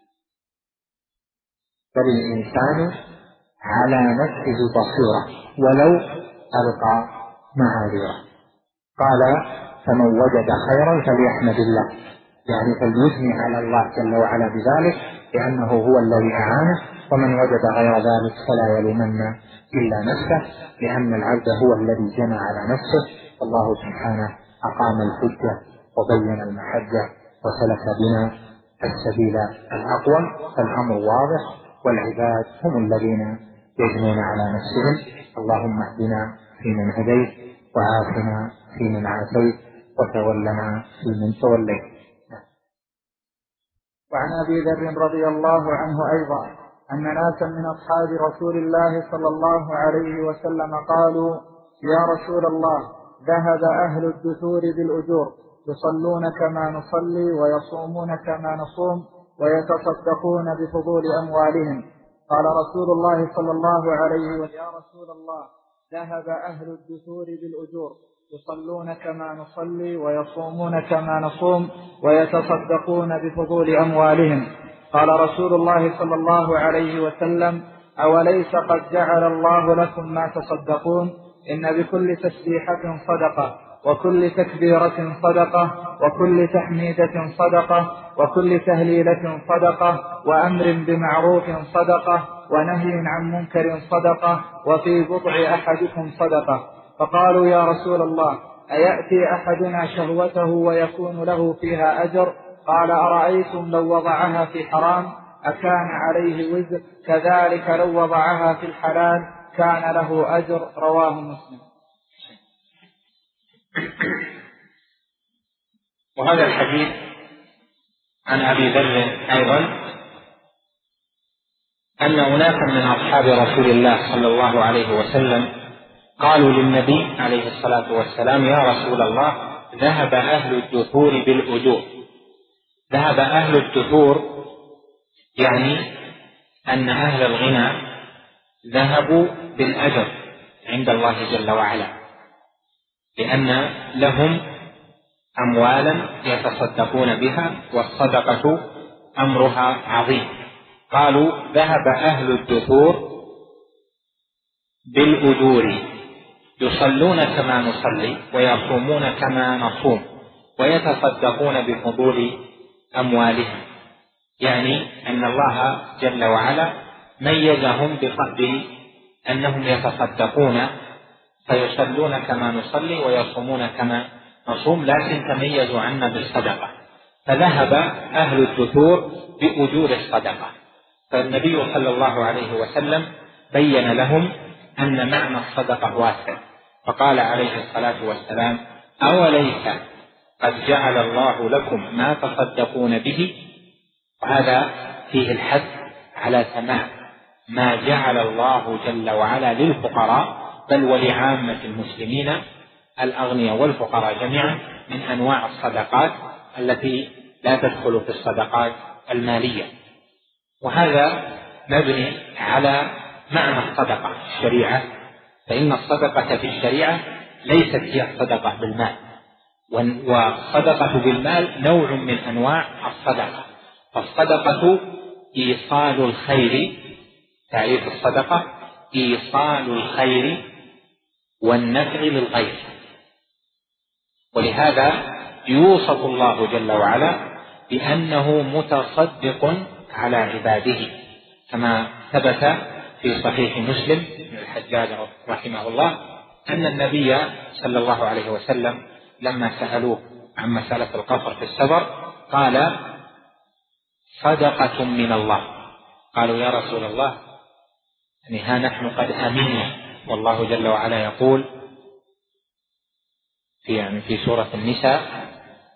فالإنسان على نفسه بصيرة ولو ألقى معاذيره. قال فمن وجد خيرا فليحمد الله، يعني فليثني على الله جل وعلا بذلك لأنه هو الذي أعانه. ومن وجد غير ذلك فلا يلومن إلا نفسه، لأن العبد هو الذي جنى على نفسه. الله سبحانه أقام الحجة وبين المحجة وسلك بنا السبيل الأقوم، فالأمر واضح، والعباد هم الذين يجنون على نفسهم. اللهم اهدنا فيمن هديت، وعافنا فيمن عافيت، وتولنا فيمن توليت. وعن أبي ذر رضي الله عنه أيضا أن ناسا من أصحاب رسول الله صلى الله عليه وسلم قالوا يا رسول الله ذهب أهل الدثور بالأجور يصلون كما نصلي ويصومون كما نصوم ويتصدقون بفضول أموالهم. قال رسول الله صلى الله عليه وسلم يا رسول الله ذهب أهل الدثور بالأجور يصلون كما نصلي ويصومون كما نصوم ويتصدقون بفضول أموالهم. قال رسول الله صلى الله عليه وسلم أوليس قد جعل الله لكم ما تصدقون؟ إن بكل تسبيحة صدقة، وكل تكبيرة صدقة، وكل تحميدة صدقة، وكل تهليلة صدقة، وأمر بمعروف صدقة، ونهي عن منكر صدقة، وفي بضع أحدكم صدقة. فقالوا يا رسول الله أيأتي أحدنا شهوته ويكون له فيها أجر؟ قال أرأيتم لو وضعها في حرام أكان عليه وزر؟ كذلك لو وضعها في الحلال كان له أجر. رواه مسلم. وهذا الحديث عن أبي ذر أيضا أن أناسا من أصحاب رسول الله صلى الله عليه وسلم قالوا للنبي عليه الصلاة والسلام يا رسول الله ذهب أهل الدثور بالأجور. ذهب أهل الدثور يعني أن أهل الغنى ذهبوا بالأجر عند الله جل وعلا، لأن لهم أموالا يتصدقون بها، والصدقة أمرها عظيم. قالوا ذهب أهل الدثور بالأجور يصلون كما نصلي ويصومون كما نصوم ويتصدقون بفضول أموالهم، يعني أن الله جل وعلا ميزهم بأنهم يتصدقون فيصلون كما نصلي ويصومون كما نصوم، لكن تميزوا عنا بالصدقة. فذهب أهل الدثور بأجور الصدقة، فالنبي صلى الله عليه وسلم بين لهم أن معنى الصدقة واسع، فقال عليه الصلاة والسلام أوليس قد جعل الله لكم ما تصدقون به؟ وهذا فيه الحث على سماع ما جعل الله جل وعلا للفقراء بل ولعامة المسلمين الأغنياء والفقراء جميعا من أنواع الصدقات التي لا تدخل في الصدقات المالية. وهذا مبني على معنى الصدقة في الشريعة، فإن الصدقة في الشريعة ليست هي الصدقة بالمال، والصدقة بالمال نوع من أنواع الصدقة. فالصدقة إيصال الخير، تعريف الصدقة إيصال الخير والنفع للغير. ولهذا يوصف الله جل وعلا بأنه متصدق على عباده، كما ثبت في صحيح مسلم بن الحجاج رحمه الله أن النبي صلى الله عليه وسلم لما سألوه عن مسألة القصر في السفر قال صدقة من الله. قالوا يا رسول الله يعني ها نحن قد أمنا، والله جل وعلا يقول في يعني في سورة النساء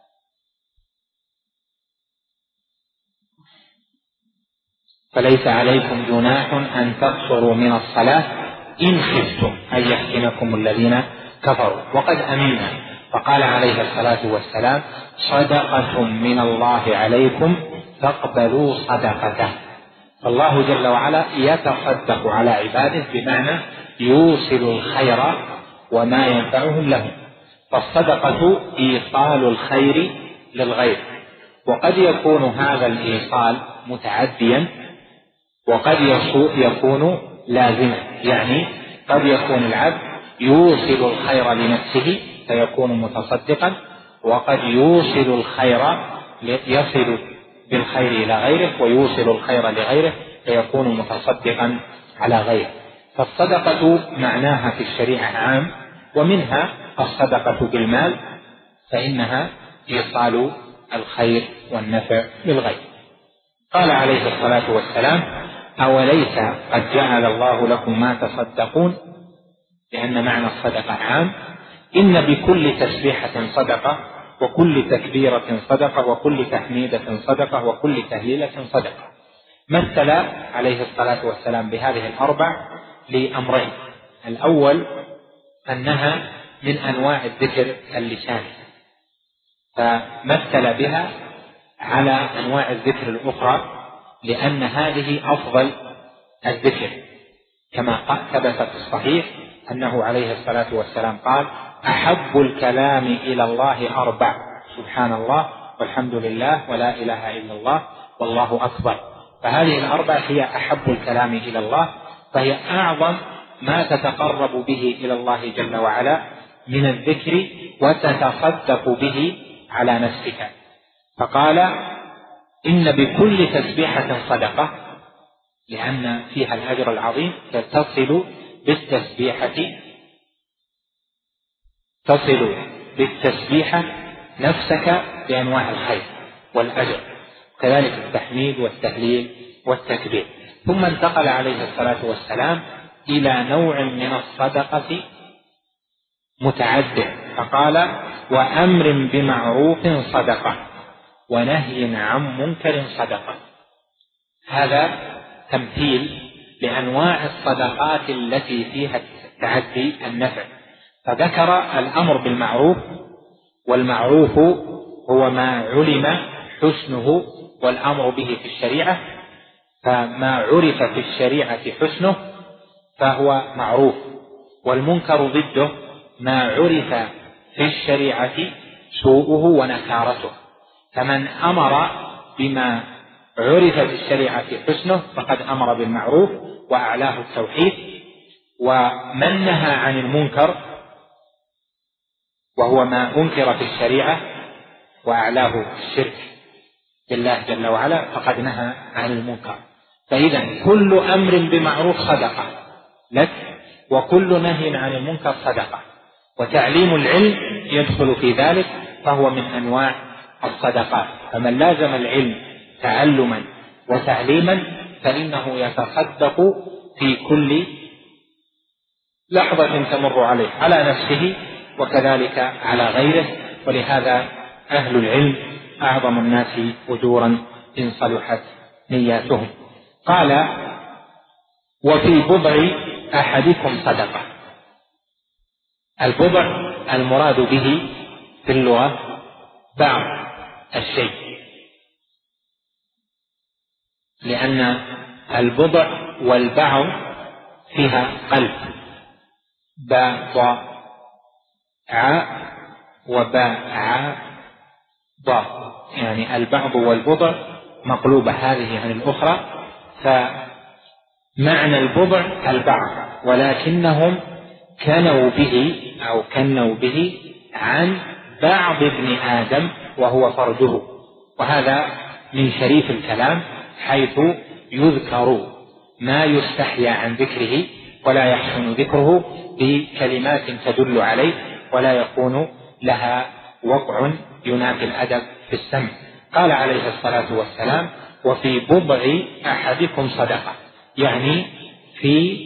فليس عليكم جناح أن تقصروا من الصلاة إن خفتم أن يفتنكم الذين كفروا وقد أمنا. فقال عليه الصلاة والسلام صدقة من الله عليكم فاقبلوا صدقته. فالله جل وعلا يتصدق على عباده بمعنى يوصل الخير وما ينفعهم له. فالصدقة إيصال الخير للغير، وقد يكون هذا الإيصال متعديا وقد يكون لازما، يعني قد يكون العبد يوصل الخير لنفسه فيكون متصدقا، وقد يوصل الخير يصل بالخير إلى غيره ويوصل الخير لغيره فيكون متصدقا على غيره. فالصدقة معناها في الشريعة عام، ومنها الصدقة بالمال فإنها إيصال الخير والنفع للغير. قال عليه الصلاة والسلام أوليس قد جعل الله لكم ما تصدقون، لأن معنى الصدقة عام. إن بكل تسبيحة صدقة وكل تكبيرة صدقة وكل تحميدة صدقة وكل تهليلة صدقة. مثل عليه الصلاة والسلام بهذه الأربع لأمرين: الأول أنها من أنواع الذكر اللساني، فمثل بها على أنواع الذكر الأخرى لأن هذه أفضل الذكر، كما ثبت في الصحيح أنه عليه الصلاة والسلام قال أحب الكلام إلى الله أربع: سبحان الله والحمد لله ولا إله إلا الله والله أكبر. فهذه الأربع هي أحب الكلام إلى الله، فهي أعظم ما تتقرب به إلى الله جل وعلا من الذكر وتتصدق به على نفسك. فقال إن بكل تسبيحة صدقة، لأن فيها الأجر العظيم، تصل بالتسبيحة تصل بالتسبيحة نفسك بأنواع الخير والأجر، كذلك التحميد والتهليل والتكبير. ثم انتقل عليه الصلاة والسلام إلى نوع من الصدقة متعدد، فقال وأمر بمعروف صدقة ونهي عن منكر صدقة. هذا تمثيل لأنواع الصدقات التي فيها تعدي النفع. فذكر الأمر بالمعروف، والمعروف هو ما علم حسنه والأمر به في الشريعة، فما عرف في الشريعة حسنه فهو معروف، والمنكر ضده ما عرف في الشريعة سوءه ونكارته. فمن أمر بما عرف في الشريعة حسنه فقد أمر بالمعروف وأعلاه التوحيد، ومن نهى عن المنكر وهو ما أنكر في الشريعة وأعلاه الشرك بالله جل وعلا فقد نهى عن المنكر. فإذا كل أمر بمعروف صدقة لك، وكل نهي عن المنكر صدقة، وتعليم العلم يدخل في ذلك فهو من أنواع الصدقات. فمن لازم العلم تعلما وتعليما فإنه يتصدق في كل لحظة تمر عليه على نفسه وكذلك على غيره. ولهذا أهل العلم أعظم الناس أجورا إن صلحت نياتهم. قال وفي بضع أحدكم صدقة. البضع المراد به في اللغة بعض الشيء، لأن البضع والبعض فيها قلب، باء ضاء عاء وباء عاء ضاء، يعني البعض والبضع مقلوبة هذه عن الأخرى، فمعنى البضع البعض، ولكنهم كنوا به أو كنوا به عن بعض ابن آدم وهو فرجه، وهذا من شريف الكلام حيث يذكر ما يستحيا عن ذكره ولا يحسن ذكره بكلمات تدل عليه ولا يكون لها وقع ينافي الأدب في السمع. قال عليه الصلاة والسلام: وفي بضع أحدكم صدقة، يعني في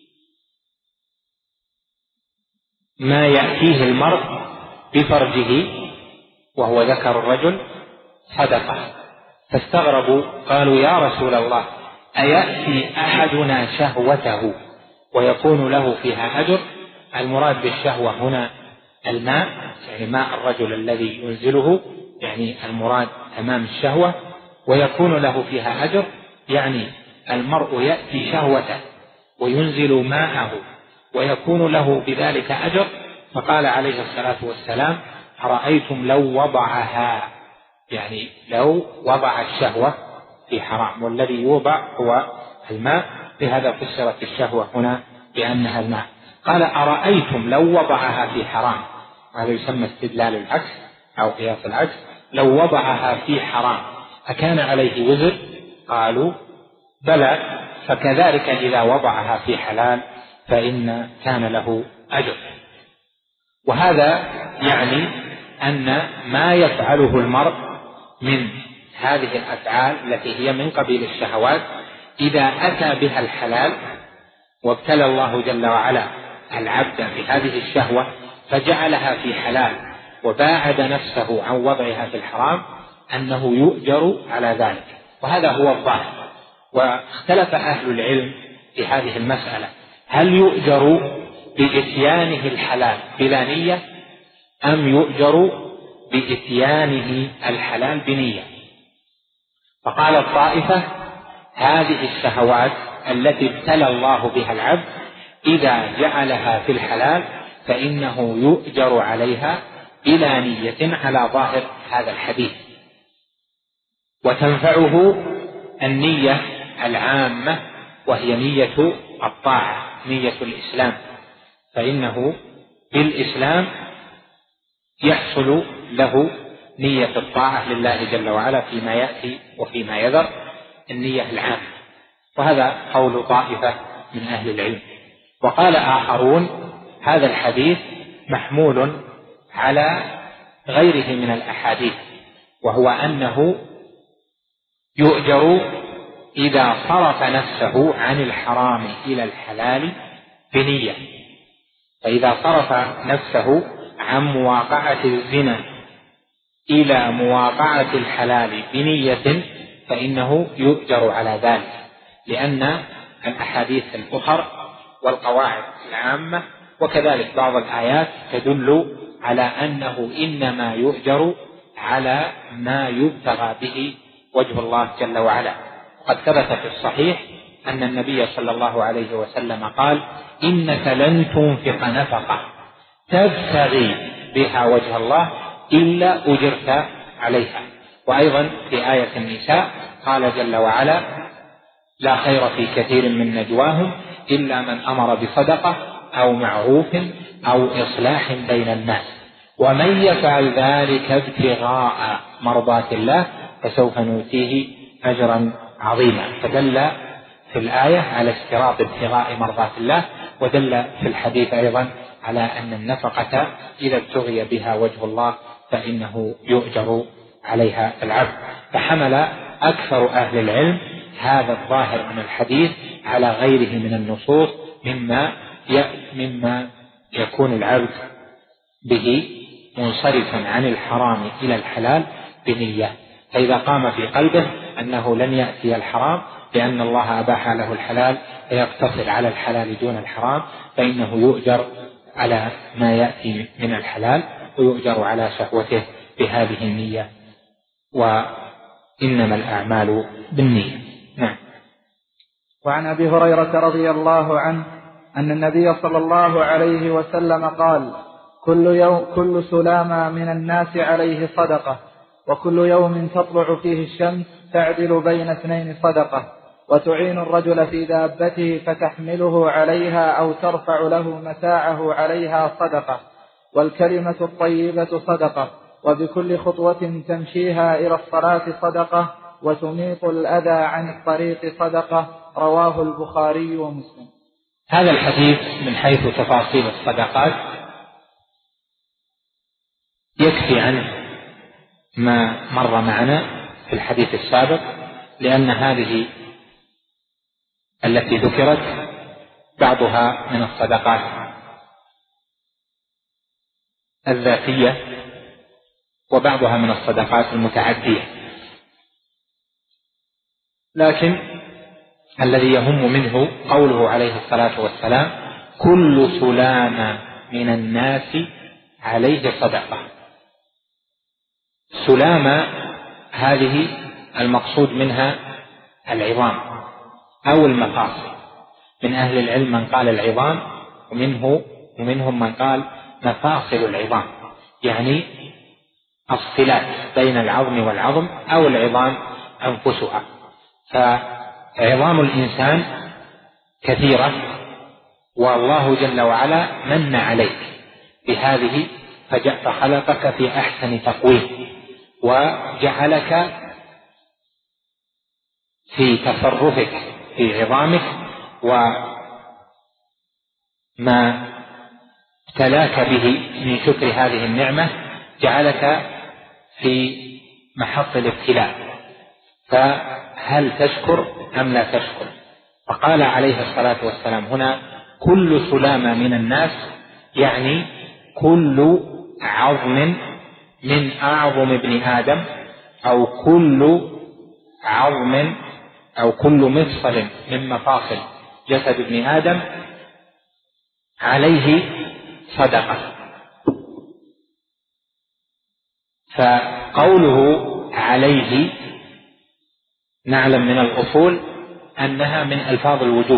ما يأتيه المرء بفرجه وهو ذكر الرجل صدقة. فاستغربوا قالوا: يا رسول الله، أيأتي أحدنا شهوته ويكون له فيها أجر؟ المراد بالشهوة هنا الماء، يعني ماء الرجل الذي ينزله، يعني المراد تمام الشهوة. ويكون له فيها أجر يعني المرء يأتي شهوته وينزل ماءه ويكون له بذلك أجر. فقال عليه الصلاة والسلام: أرأيتم لو وضعها، يعني لو وضع الشهوة في حرام، والذي يوضع هو الماء، بهذا فسرت الشهوة هنا بأنها الماء. قال: أرأيتم لو وضعها في حرام، وهذا يسمى استدلال العكس أو قياس العكس، لو وضعها في حرام أكان عليه وزر؟ قالوا: بلى، فكذلك إذا وضعها في حلال فإن كان له أجر. وهذا يعني أن ما يفعله المرء من هذه الأفعال التي هي من قبيل الشهوات إذا أتى بها الحلال وابتلى الله جل وعلا العبد بهذه الشهوة فجعلها في حلال وباعد نفسه عن وضعها في الحرام، أنه يؤجر على ذلك، وهذا هو الظاهر. واختلف أهل العلم في هذه المسألة: هل يؤجر بإتيانه الحلال بلا نية أم يؤجر بإتيانه الحلال بنية؟ فقال الطائفة: هذه الشهوات التي ابتلى الله بها العبد إذا جعلها في الحلال فإنه يؤجر عليها بلا نية على ظاهر هذا الحديث، وتنفعه النية العامة وهي نية الطاعة، نية الإسلام، فإنه بالإسلام يحصل له نية الطاعة لله جل وعلا فيما يأتي وفيما يذر، النية العامة. وهذا قول طائفة من أهل العلم. وقال آخرون: هذا الحديث محمول على غيره من الأحاديث، وهو أنه يؤجر إذا صرف نفسه عن الحرام إلى الحلال بنية. فإذا صرف نفسه عن مواقعة الزنا إلى مواقعة الحلال بنية فإنه يؤجر على ذلك، لأن الأحاديث الأخرى والقواعد العامة وكذلك بعض الآيات تدل على أنه إنما يؤجر على ما يبتغى به وجه الله جل وعلا. قد ثبت في الصحيح أن النبي صلى الله عليه وسلم قال: إنك لن تنفق نفقة تبتغي بها وجه الله إلا أجرت عليها. وأيضا في آية النساء قال جل وعلا: لا خير في كثير من نجواهم إلا من أمر بصدقة أو معروف أو إصلاح بين الناس ومن يفعل ذلك ابتغاء مرضات الله فسوف نؤتيه أجرا عظيما. فدل في الآية على اشتراط ابتغاء مرضات الله، ودل في الحديث أيضا على أن النفقة إذا ابتغي بها وجه الله فإنه يؤجر عليها العبد. فحمل أكثر أهل العلم هذا الظاهر من الحديث على غيره من النصوص مما مما يكون العبد به منصرفا عن الحرام إلى الحلال بنية. فإذا قام في قلبه أنه لن يأتي الحرام لأن الله أباح له الحلال فيقتصر على الحلال دون الحرام فإنه يؤجر على ما يأتي من الحلال ويؤجر على شهوته بهذه النية، وإنما الأعمال بالنية. نعم. وعن أبي هريرة رضي الله عنه أن النبي صلى الله عليه وسلم قال: كل يوم كل سلامة من الناس عليه صدقة، وكل يوم تطلع فيه الشمس تعدل بين اثنين صدقة، وتعين الرجل في دابته فتحمله عليها أو ترفع له متاعه عليها صدقة، والكلمة الطيبة صدقة، وبكل خطوة تمشيها إلى الصلاة صدقة، وتميط الأذى عن الطريق صدقة. رواه البخاري ومسلم. هذا الحديث من حيث تفاصيل الصدقات يكفي عنه ما مر معنا في الحديث السابق، لأن هذه التي ذكرت بعضها من الصدقات الذاتية وبعضها من الصدقات المتعدية، لكن الذي يهم منه قوله عليه الصلاة والسلام: كل سلام من الناس عليه صدقة. سلامة هذه المقصود منها العظام أو المفاصل. من أهل العلم من قال العظام، ومنه ومنهم من قال مفاصل العظام، يعني الصلات بين العظم والعظم أو العظام أنفسها. فعظام الإنسان كثيرة، والله جل وعلا من عليك بهذه فخلقك في أحسن تقويم، وجعلك في تصرفك في عظامك وما ابتلاك به من شكر هذه النعمة جعلك في محط الابتلاء، فهل تشكر أم لا تشكر؟ فقال عليه الصلاة والسلام هنا: كل سلامة من الناس، يعني كل عظم من أعظم ابن آدم، أو كل عظم أو كل مفصل من مفاصل جسد ابن آدم عليه صدقة. فقوله عليه نعلم من الأصول أنها من ألفاظ الوجوب،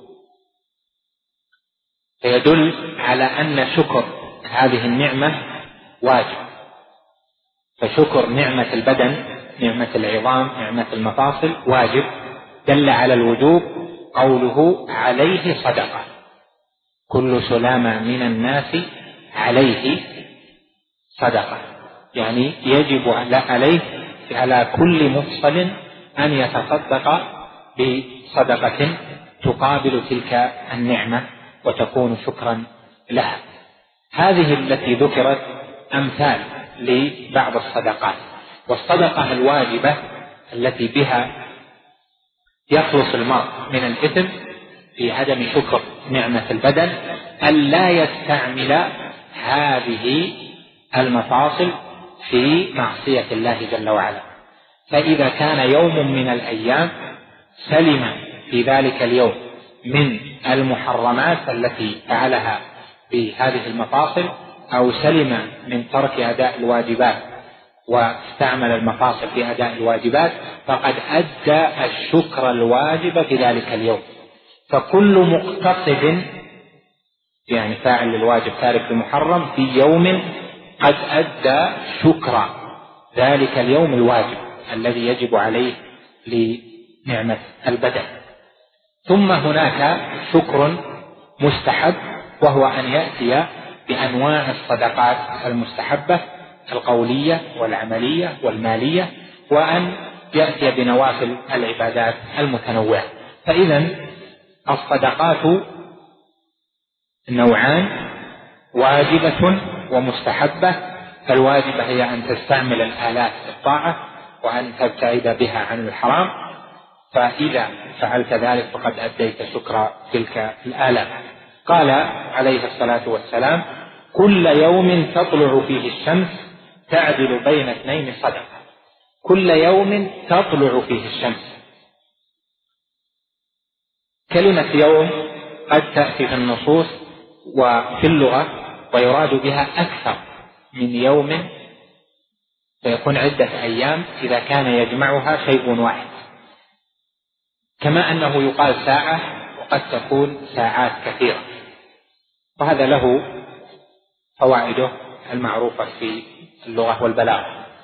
فيدل على أن شكر هذه النعمة واجب. فشكر نعمة البدن، نعمة العظام، نعمة المفاصل واجب، دل على الوجوب قوله عليه صدقة. كل سلامة من الناس عليه صدقة، يعني يجب عليه على كل مفصل أن يتصدق بصدقة تقابل تلك النعمة وتكون شكرا لها. هذه التي ذكرت أمثال لبعض الصدقات. والصدقة الواجبة التي بها يخلص المرء من الإثم في عدم شكر نعمة البدن أن لا يستعمل هذه المفاصل في معصية الله جل وعلا. فإذا كان يوم من الأيام سلم في ذلك اليوم من المحرمات التي فعلها بهذه المفاصل، أو سلم من ترك أداء الواجبات واستعمل المفاصل في أداء الواجبات، فقد أدى الشكر الواجب في ذلك اليوم. فكل مقتصد يعني فاعل للواجب تارك المحرم في يوم قد أدى شكر ذلك اليوم الواجب الذي يجب عليه لنعمة البدن. ثم هناك شكر مستحب، وهو أن يأتي بأنواع الصدقات المستحبة القولية والعملية والمالية، وأن يأتي بنوافل العبادات المتنوعة. فإذا الصدقات نوعان: واجبة ومستحبة. فالواجبة هي أن تستعمل الآلات في الطاعة وأن تبتعد بها عن الحرام، فإذا فعلت ذلك فقد أديت شكر تلك الآلات. قال عليه الصلاة والسلام: كل يوم تطلع فيه الشمس تعدل بين اثنين صدقة. كل يوم تطلع فيه الشمس. كلمة يوم قد تأتي في النصوص وفي اللغة ويراد بها أكثر من يوم، فيكون عدة أيام إذا كان يجمعها شيء واحد، كما أنه يقال ساعة وقد تكون ساعات كثيرة. وهذا له فوائده المعروفة في اللغة والبلاغة.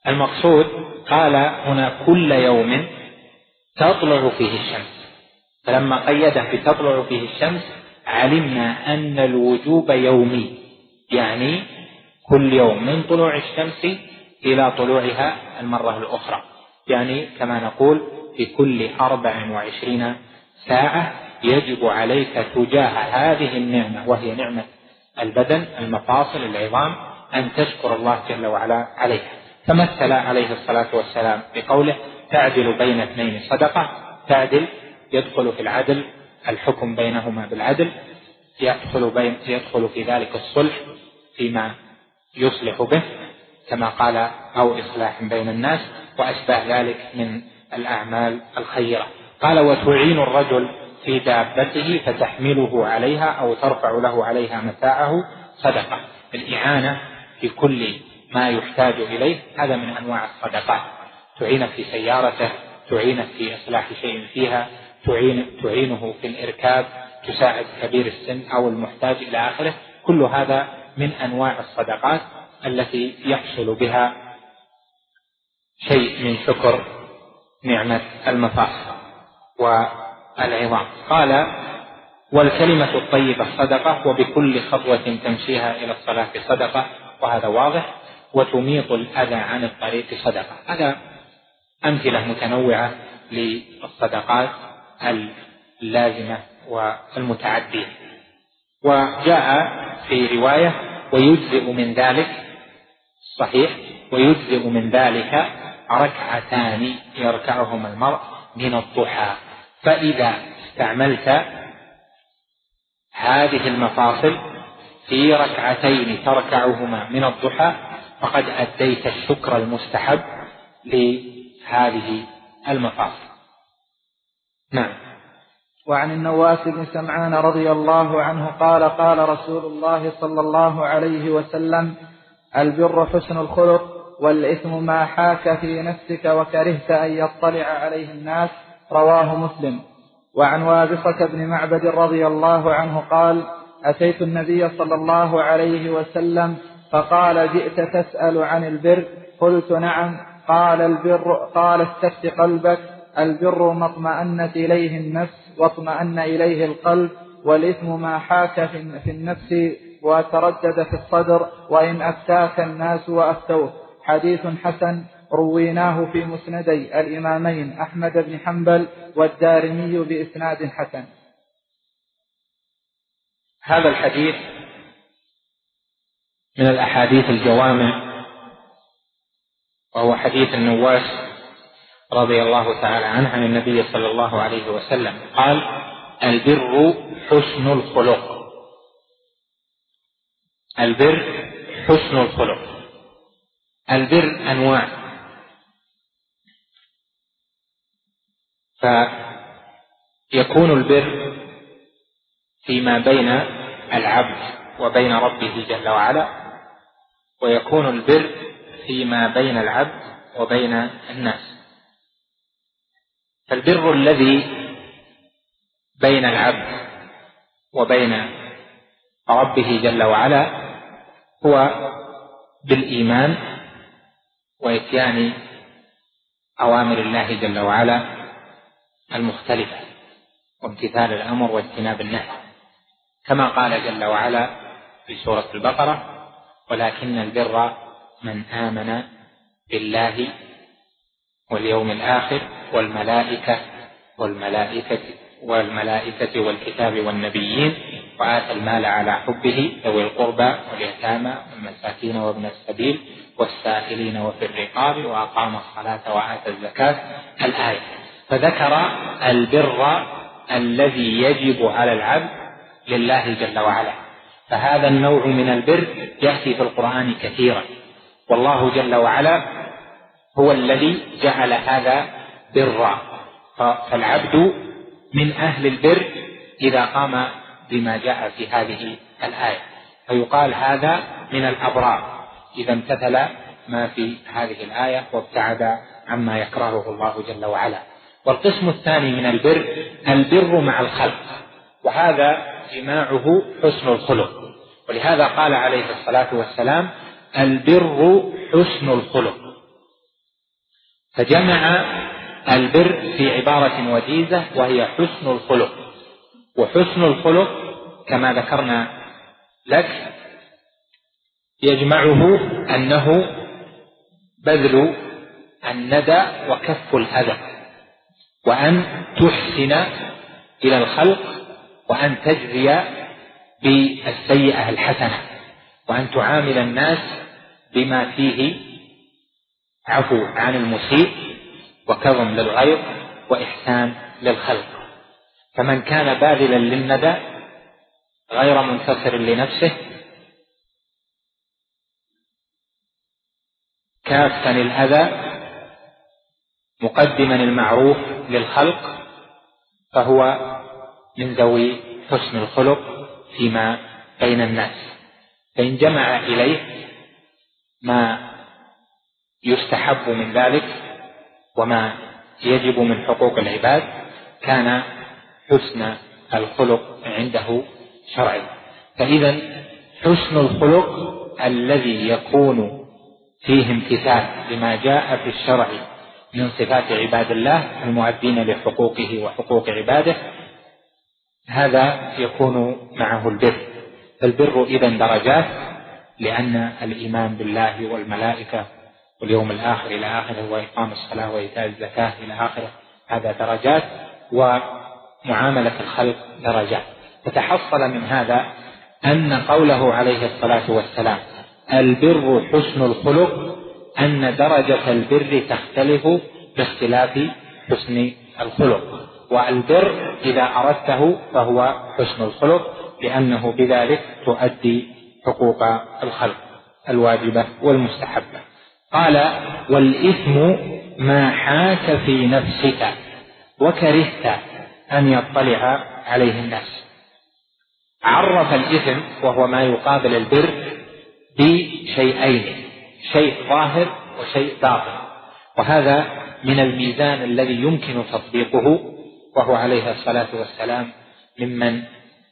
المقصود قال هنا كل يوم تطلع فيه الشمس، فلما قيده بتطلع فيه الشمس علمنا أن الوجوب يومي، يعني كل يوم من طلوع الشمس إلى طلوعها المرة الأخرى، يعني كما نقول في كل أربع وعشرين ساعة يجب عليك تجاه هذه النعمة وهي نعمة البدن المفاصل العظام أن تشكر الله جل وعلا عليها. فمثل عليه الصلاة والسلام بقوله تعدل بين اثنين صدقة، تعدل يدخل في العدل الحكم بينهما بالعدل، يدخل, بين يدخل في ذلك الصلح فيما يصلح به كما قال أو إصلاح بين الناس وأشباه ذلك من الأعمال الخيرة. قال وتعين الرجل في دابته فتحمله عليها أو ترفع له عليها متاعه صدقة. الإعانة في كل ما يحتاج إليه هذا من أنواع الصدقات، تعين في سيارته، تعين في إصلاح شيء فيها، تعين تعينه في الإركاب، تساعد كبير السن أو المحتاج إلى آخره، كل هذا من أنواع الصدقات التي يحصل بها شيء من شكر نعمة المفاصل والعظام. قال والكلمة الطيبة صدقة وبكل خطوة تمشيها إلى الصلاة صدقة، وهذا واضح، وتميط الأذى عن الطريق صدقة. هذا أمثلة متنوعة للصدقات اللازمة والمتعدية. وجاء في رواية ويجزئ من ذلك صحيح ويجزئ من ذلك ركعتان يركعهما المرء من الضحى، فإذا استعملت هذه المفاصل في ركعتين تركعهما من الضحى فقد أديت الشكر المستحب لهذه المفاصل. نعم. وعن النواس بن سمعان رضي الله عنه قال قال رسول الله صلى الله عليه وسلم البر حسن الخلق والإثم ما حاك في نفسك وكرهت أن يطلع عليه الناس، رواه مسلم. وعن وابصة بن معبد رضي الله عنه قال أتيت النبي صلى الله عليه وسلم فقال جئت تسأل عن البر؟ قلت نعم. قال البر قال استفت قلبك، البر ما اطمأنت إليه النفس واطمأن إليه القلب، والإثم ما حاك في النفس وتردد في الصدر وإن أفتاك الناس وأفتوه. حديث حسن رويناه في مسندي الإمامين أحمد بن حنبل والدارمي بإسناد حسن. هذا الحديث من الأحاديث الجوامع، وهو حديث النواس رضي الله تعالى عنه عن النبي صلى الله عليه وسلم قال البر حسن الخلق. البر حسن الخلق. البر أنواع، فيكون البر فيما بين العبد وبين ربه جل وعلا، ويكون البر فيما بين العبد وبين الناس. فالبر الذي بين العبد وبين ربه جل وعلا هو بالإيمان وإتيان أوامر الله جل وعلا المختلفة وامتثال الأمر واجتناب النهي، كما قال جل وعلا في سورة البقرة ولكن البر من آمن بالله واليوم الآخر والملائكة والملائكة والملائكة والكتاب والنبيين وآتى المال على حبه ذوي القربى واليتامى والمساكين وابن السبيل والسائلين وفي الرقاب وأقام الصلاة وآتى الزكاة الآية. فذكر البر الذي يجب على العبد لله جل وعلا، فهذا النوع من البر يأتي في القرآن كثيرا، والله جل وعلا هو الذي جعل هذا برا، فالعبد من أهل البر إذا قام بما جاء في هذه الآية، فيقال هذا من الأبرار إذا امتثل ما في هذه الآية وابتعد عما يكرهه الله جل وعلا. والقسم الثاني من البر البر مع الخلق، وهذا جماعه حسن الخلق، ولهذا قال عليه الصلاة والسلام البر حسن الخلق. فجمع البر في عبارة وجيزة وهي حسن الخلق. وحسن الخلق كما ذكرنا لك يجمعه أنه بذل الندى وكف الأذى، وأن تحسن إلى الخلق، وأن تجزي بالسيئة الحسنة، وأن تعامل الناس بما فيه عفو عن المسيء وكظم للغيظ وإحسان للخلق. فمن كان باذلا للندى غير منتصر لنفسه كافا الأذى مقدما المعروف للخلق فهو من ذوي حسن الخلق فيما بين الناس. فإن جمع إليه ما يستحب من ذلك وما يجب من حقوق العباد كان حسن الخلق عنده شرعي. فإذا حسن الخلق الذي يكون فيه امتثال لما جاء في الشرع من صفات عباد الله المؤدين لحقوقه وحقوق عباده، هذا يكون معه البر. البر إذن درجات، لأن الإيمان بالله والملائكة واليوم الآخر إلى آخره وإقام الصلاة وإيتاء الزكاة إلى آخره هذا درجات، ومعاملة الخلق درجات. فتحصل من هذا أن قوله عليه الصلاة والسلام البر حسن الخلق أن درجة البر تختلف باختلاف حسن الخلق، والبر إذا أردته فهو حسن الخلق لأنه بذلك تؤدي حقوق الخلق الواجبة والمستحبة. قال والإثم ما حاك في نفسك وكرهت أن يطلع عليه الناس. عرف الإثم وهو ما يقابل البر بشيئين، شيء ظاهر وشيء باطن، وهذا من الميزان الذي يمكن تطبيقه، وهو عليه الصلاة والسلام ممن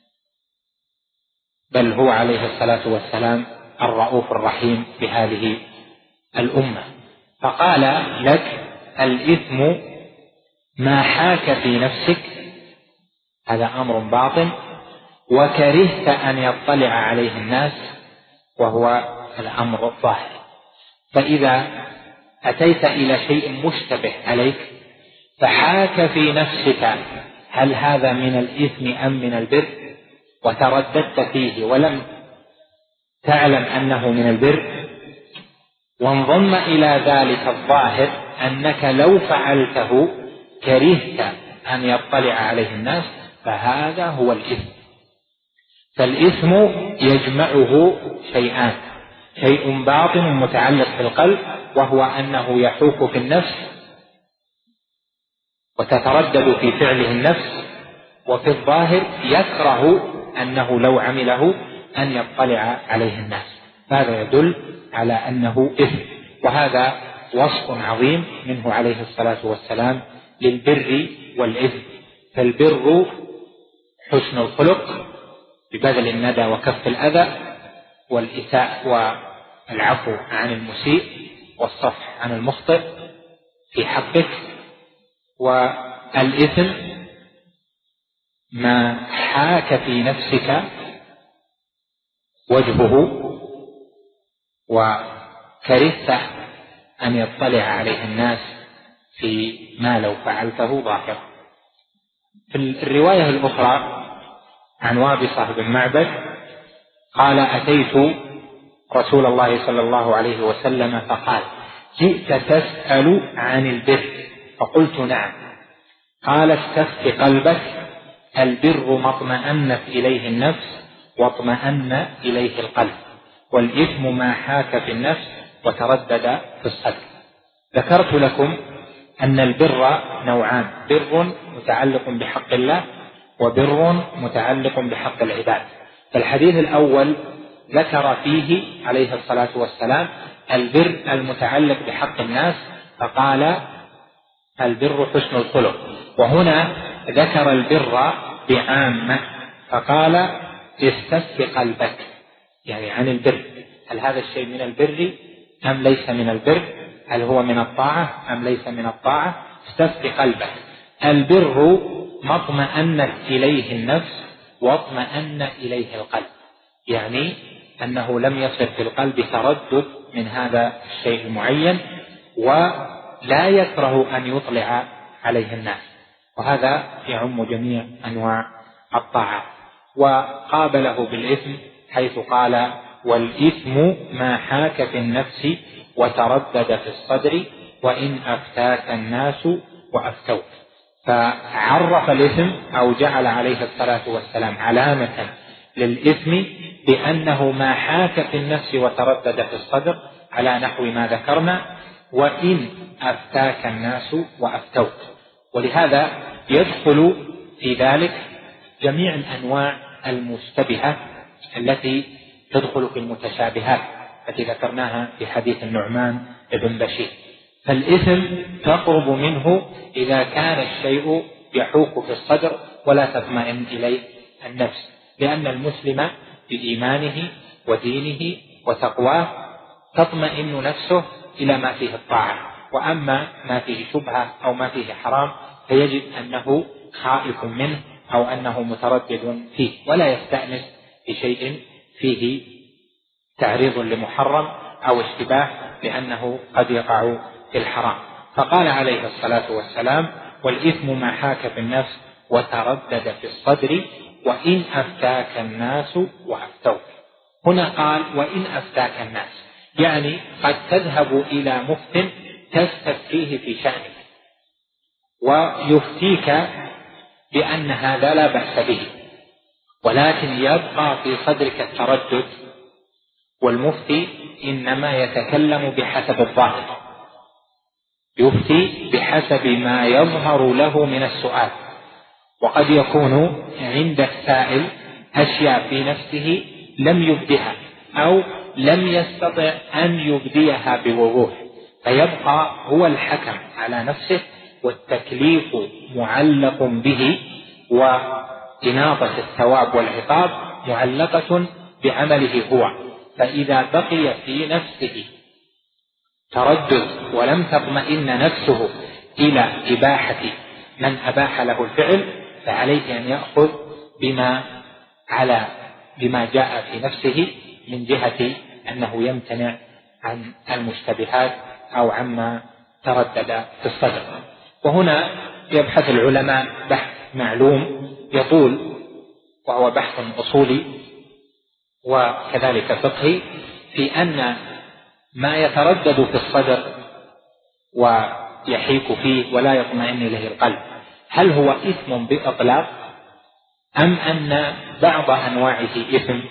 بل هو عليه الصلاة والسلام الرؤوف الرحيم بهذه الأمة. فقال لك الإثم ما حاك في نفسك، هذا أمر باطن، وكرهت أن يطلع عليه الناس، وهو الأمر الظاهر. فإذا أتيت إلى شيء مشتبه عليك فحاك في نفسك هل هذا من الإثم أم من البر، وترددت فيه ولم تعلم أنه من البر، وانضم إلى ذلك الظاهر أنك لو فعلته كرهت أن يطلع عليه الناس، فهذا هو الإثم. فالإثم يجمعه شيئان، شيء باطن متعلق بالقلب وهو أنه يحوك في النفس وتتردد في فعله النفس، وفي الظاهر يكره أنه لو عمله أن يطلع عليه الناس، هذا يدل على أنه إثم. وهذا وصف عظيم منه عليه الصلاة والسلام للبر والإثم. فالبر حسن الخلق ببذل الندى وكف الأذى والإساءة والعفو عن المسيء والصفح عن المخطئ في حقك. والإثم ما حاك في نفسك وجهه وكرهت أن يطلع عليه الناس في ما لو فعلته ظاهرا. في الرواية الأخرى عن وابصة بن معبد قال أتيت رسول الله صلى الله عليه وسلم فقال جئت تسأل عن البر، فقلت نعم. قال استفت قلبك، البر ما اطمأنت إليه النفس واطمأن إليه القلب، والإثم ما حاك في النفس وتردد في الصدر. ذكرت لكم أن البر نوعان، بر متعلق بحق الله وبر متعلق بحق العباد. فالحديث الأول ذكر فيه عليه الصلاة والسلام البر المتعلق بحق الناس فقال البر حسن الخلق، وهنا ذكر البر بعامة فقال استفت قلبك، يعني عن البر، هل هذا الشيء من البر أم ليس من البر؟ هل هو من الطاعة أم ليس من الطاعة؟ استفت قلبه. البر ما اطمأنت إليه النفس واطمأن إليه القلب، يعني أنه لم يصل في القلب تردد من هذا الشيء المعين، ولا يكره أن يطلع عليه الناس، وهذا يعم جميع أنواع الطاعة. وقابله بالإثم حيث قال: والإثم ما حاك في النفس وتردد في الصدر وإن أفتاك الناس وأفتوك. فعرف الإثم أو جعل عليه الصلاة والسلام علامة للإثم بأنه ما حاك في النفس وتردد في الصدر على نحو ما ذكرنا: وإن أفتاك الناس وأفتوك. ولهذا يدخل في ذلك جميع الأنواع المشتبهة التي تدخل في المتشابهات التي ذكرناها في حديث النعمان بن بشير. فالإثم تقرب منه إذا كان الشيء يحوك في الصدر ولا تطمئن إليه النفس، لأن المسلم بإيمانه ودينه وتقواه تطمئن نفسه إلى ما فيه الطاعة، وأما ما فيه شبهة أو ما فيه حرام فيجد أنه خائف منه أو أنه متردد فيه، ولا يستأنس بشيء فيه تعريض لمحرم أو اشتباه، لأنه قد يقع في الحرام. فقال عليه الصلاة والسلام: والإثم ما حاك في النفس وتردد في الصدر وإن أفتاك الناس وأفتوك. هنا قال: وإن أفتاك الناس، يعني قد تذهب إلى مفتٍ تستفتيه في شأنك ويفتيك بأن هذا لا بأس به، ولكن يبقى في صدرك التردد، والمفتي إنما يتكلم بحسب الظاهر، يفتي بحسب ما يظهر له من السؤال، وقد يكون عند السائل أشياء في نفسه لم يبدها أو لم يستطع أن يبديها بوضوح، فيبقى هو الحكم على نفسه، والتكليف معلق به، وإناطة الثواب والعقاب معلقة بعمله هو. فإذا بقي في نفسه تردد ولم تطمئن نفسه إلى إباحة من أباح له الفعل، فعليه أن يأخذ بما على بما جاء في نفسه من جهة أنه يمتنع عن المشتبهات أو عما تردد في الصدر. وهنا يبحث العلماء بحث معلوم يطول، وهو بحث أصولي وكذلك فقهي، في أن ما يتردد في الصدر ويحيك فيه ولا يطمئن إليه القلب، هل هو إثم بإطلاق أم أن بعض أنواعه إثم؟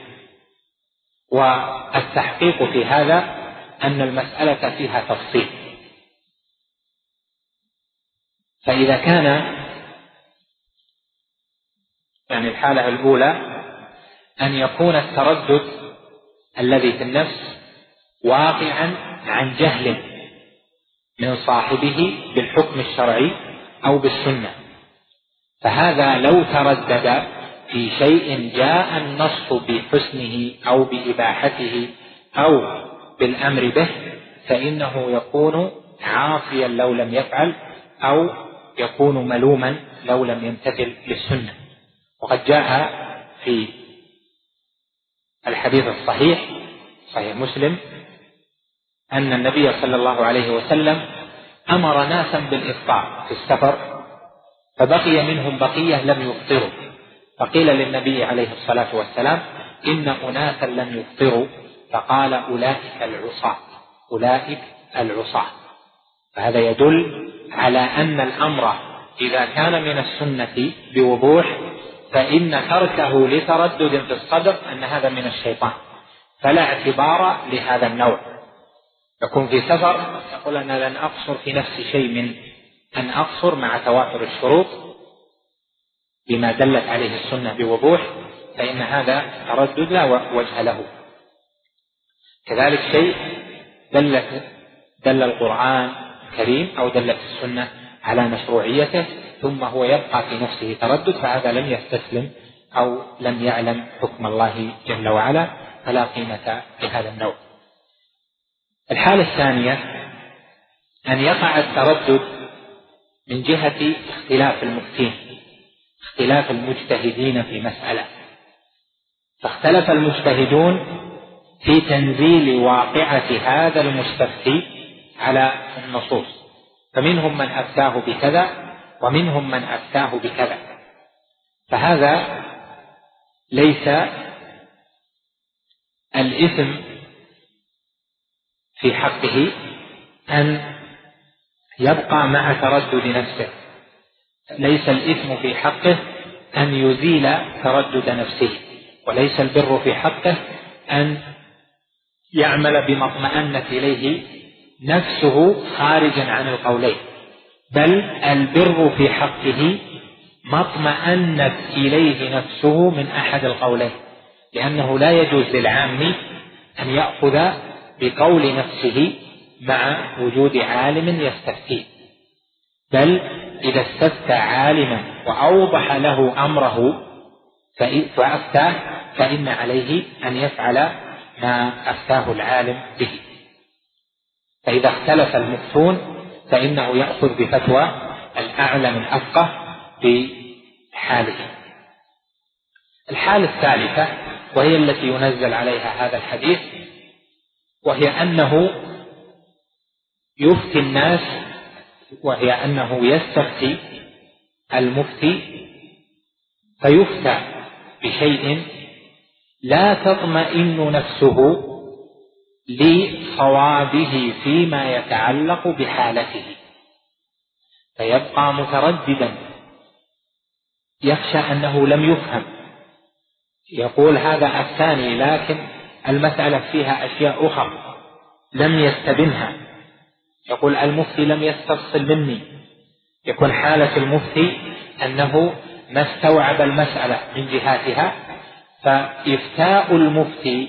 والتحقيق في هذا أن المسألة فيها تفصيل. فإذا كان يعني الحالة الأولى أن يكون التردد الذي في النفس واقعا عن جهل من صاحبه بالحكم الشرعي أو بالسنة، فهذا لو تردد في شيء جاء النص بحسنه أو بإباحته أو بالأمر به فإنه يكون عاصيا لو لم يفعل، أو يكون ملوما لو لم يمتثل للسنة. وقد جاء في الحديث الصحيح صحيح مسلم أن النبي صلى الله عليه وسلم أمر ناسا بالإفطار في السفر، فبقي منهم بقية لم يفطروا، فقيل للنبي عليه الصلاة والسلام: إن أناسا لم يفطروا، فقال: أولئك العصاة أولئك العصاة. فهذا يدل على أن الأمر إذا كان من السنة بوضوح فإن تركه لتردد في الصدر أن هذا من الشيطان، فلا اعتبار لهذا النوع. يكون في سفر يقول أنا لن أقصر في نفس شيء من أن أقصر مع توافر الشروط بما دلت عليه السنة بوضوح، فإن هذا تردد لا وجه له. كذلك شيء دلت دل القرآن الكريم أو دلت السنة على مشروعيته ثم هو يبقى في نفسه تردد، فهذا لم يستسلم أو لم يعلم حكم الله جل وعلا، فلا قيمة لهذا النوع. الحالة الثانية أن يقع التردد من جهة اختلاف المفتين، اختلاف المجتهدين في مسألة، فاختلف المجتهدون في تنزيل واقعة هذا المستفتي على النصوص، فمنهم من أفتاه بكذا ومنهم من أفتاه بكذا، فهذا ليس الإثم في حقه أن يبقى مع تردد نفسه، ليس الإثم في حقه أن يزيل تردد نفسه، وليس البر في حقه أن يعمل بما اطمأنت إليه نفسه خارجا عن القولين، بل البر في حقه ما اطمأنت إليه نفسه من أحد القولين، لأنه لا يجوز للعام أن يأخذ بقول نفسه مع وجود عالم يستفتيه، بل إذا استفتى عالما وأوضح له أمره فأفتاه فإن عليه أن يفعل ما أفتاه العالم به. فإذا اختلف المفتون فإنه يأخذ بفتوى الأعلم الأفقه بحاله. الحالة الثالثة وهي التي ينزل عليها هذا الحديث، وهي أنه يفتي الناس، وهي أنه يستفتي المفتي فيفتى بشيء لا تطمئن نفسه لصوابه فيما يتعلق بحالته، فيبقى مترددا يخشى أنه لم يفهم، يقول هذا أفتاني لكن المسألة فيها أشياء أخرى لم يستبنها، يقول المفتي لم يستفصل مني، يكون حالة المفتي أنه ما استوعب المسألة من جهاتها، فإفتاء المفتي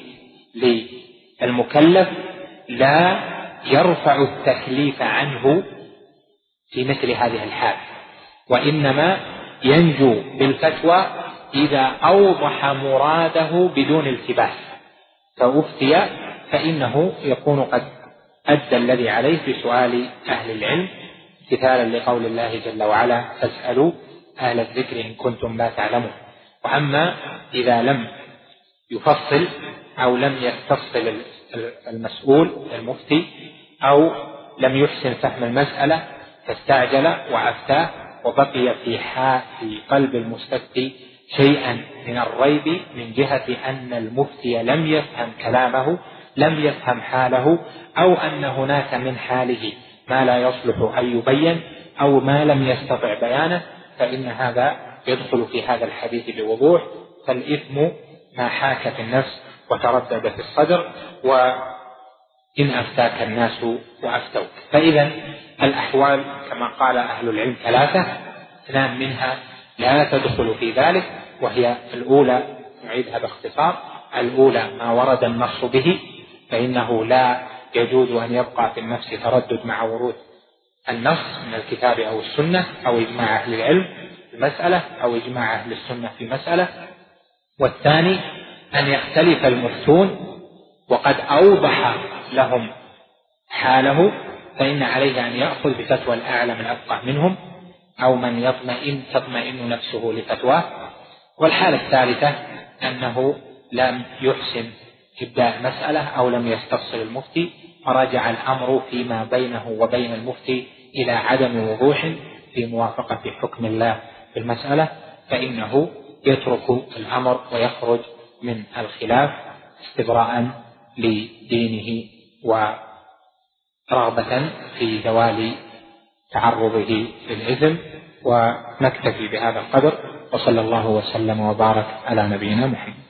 للمكلف لا يرفع التكليف عنه في مثل هذه الحال، وإنما ينجو بالفتوى إذا أوضح مراده بدون التباس، فأفتي فإنه يكون قد أدى الذي عليه في سؤال أهل العلم، امتثالا لقول الله جل وعلا فاسألوا أهل الذكر إن كنتم لا تعلمون. وأما إذا لم يفصل أو لم يستفصل المسؤول المفتي أو لم يحسن فهم المسألة فاستعجل وأفتاه، وبقي في في قلب المستفتي شيئا من الريب من جهة أن المفتي لم يفهم كلامه، لم يفهم حاله، أو أن هناك من حاله ما لا يصلح أن يبين أو ما لم يستطع بيانه، فإن هذا يدخل في هذا الحديث بوضوح. فالإثم ما حاك في النفس وتردد في الصدر، وإن أفتاك الناس وأفتوك. فإذا الأحوال كما قال أهل العلم ثلاثة، اثنان منها لا تدخل في ذلك، وهي الأولى نعيدها باختصار، الأولى ما ورد النص به فإنه لا يجوز أن يبقى في النفس تردد مع ورود النص من الكتاب أو السنة أو إجماع أهل العلم في المسألة أو إجماع أهل السنة في مسألة. والثاني أن يختلف المفتون وقد أوضح لهم حاله، فإن عليه أن يأخذ بفتوى الأعلم الأفقه منهم أو من يطمئن تطمئن نفسه لفتواه. والحالة الثالثة أنه لم يحسن إبداء مسألة أو لم يستفصل المفتي، فرجع الأمر فيما بينه وبين المفتي إلى عدم وضوح في موافقة حكم الله في المسألة، فإنه يترك الأمر ويخرج من الخلاف استبراء لدينه ورغبة في زوال تعرضه للإثم. ونكتفي بهذا القدر، وصلى الله وسلم وبارك على نبينا محمد.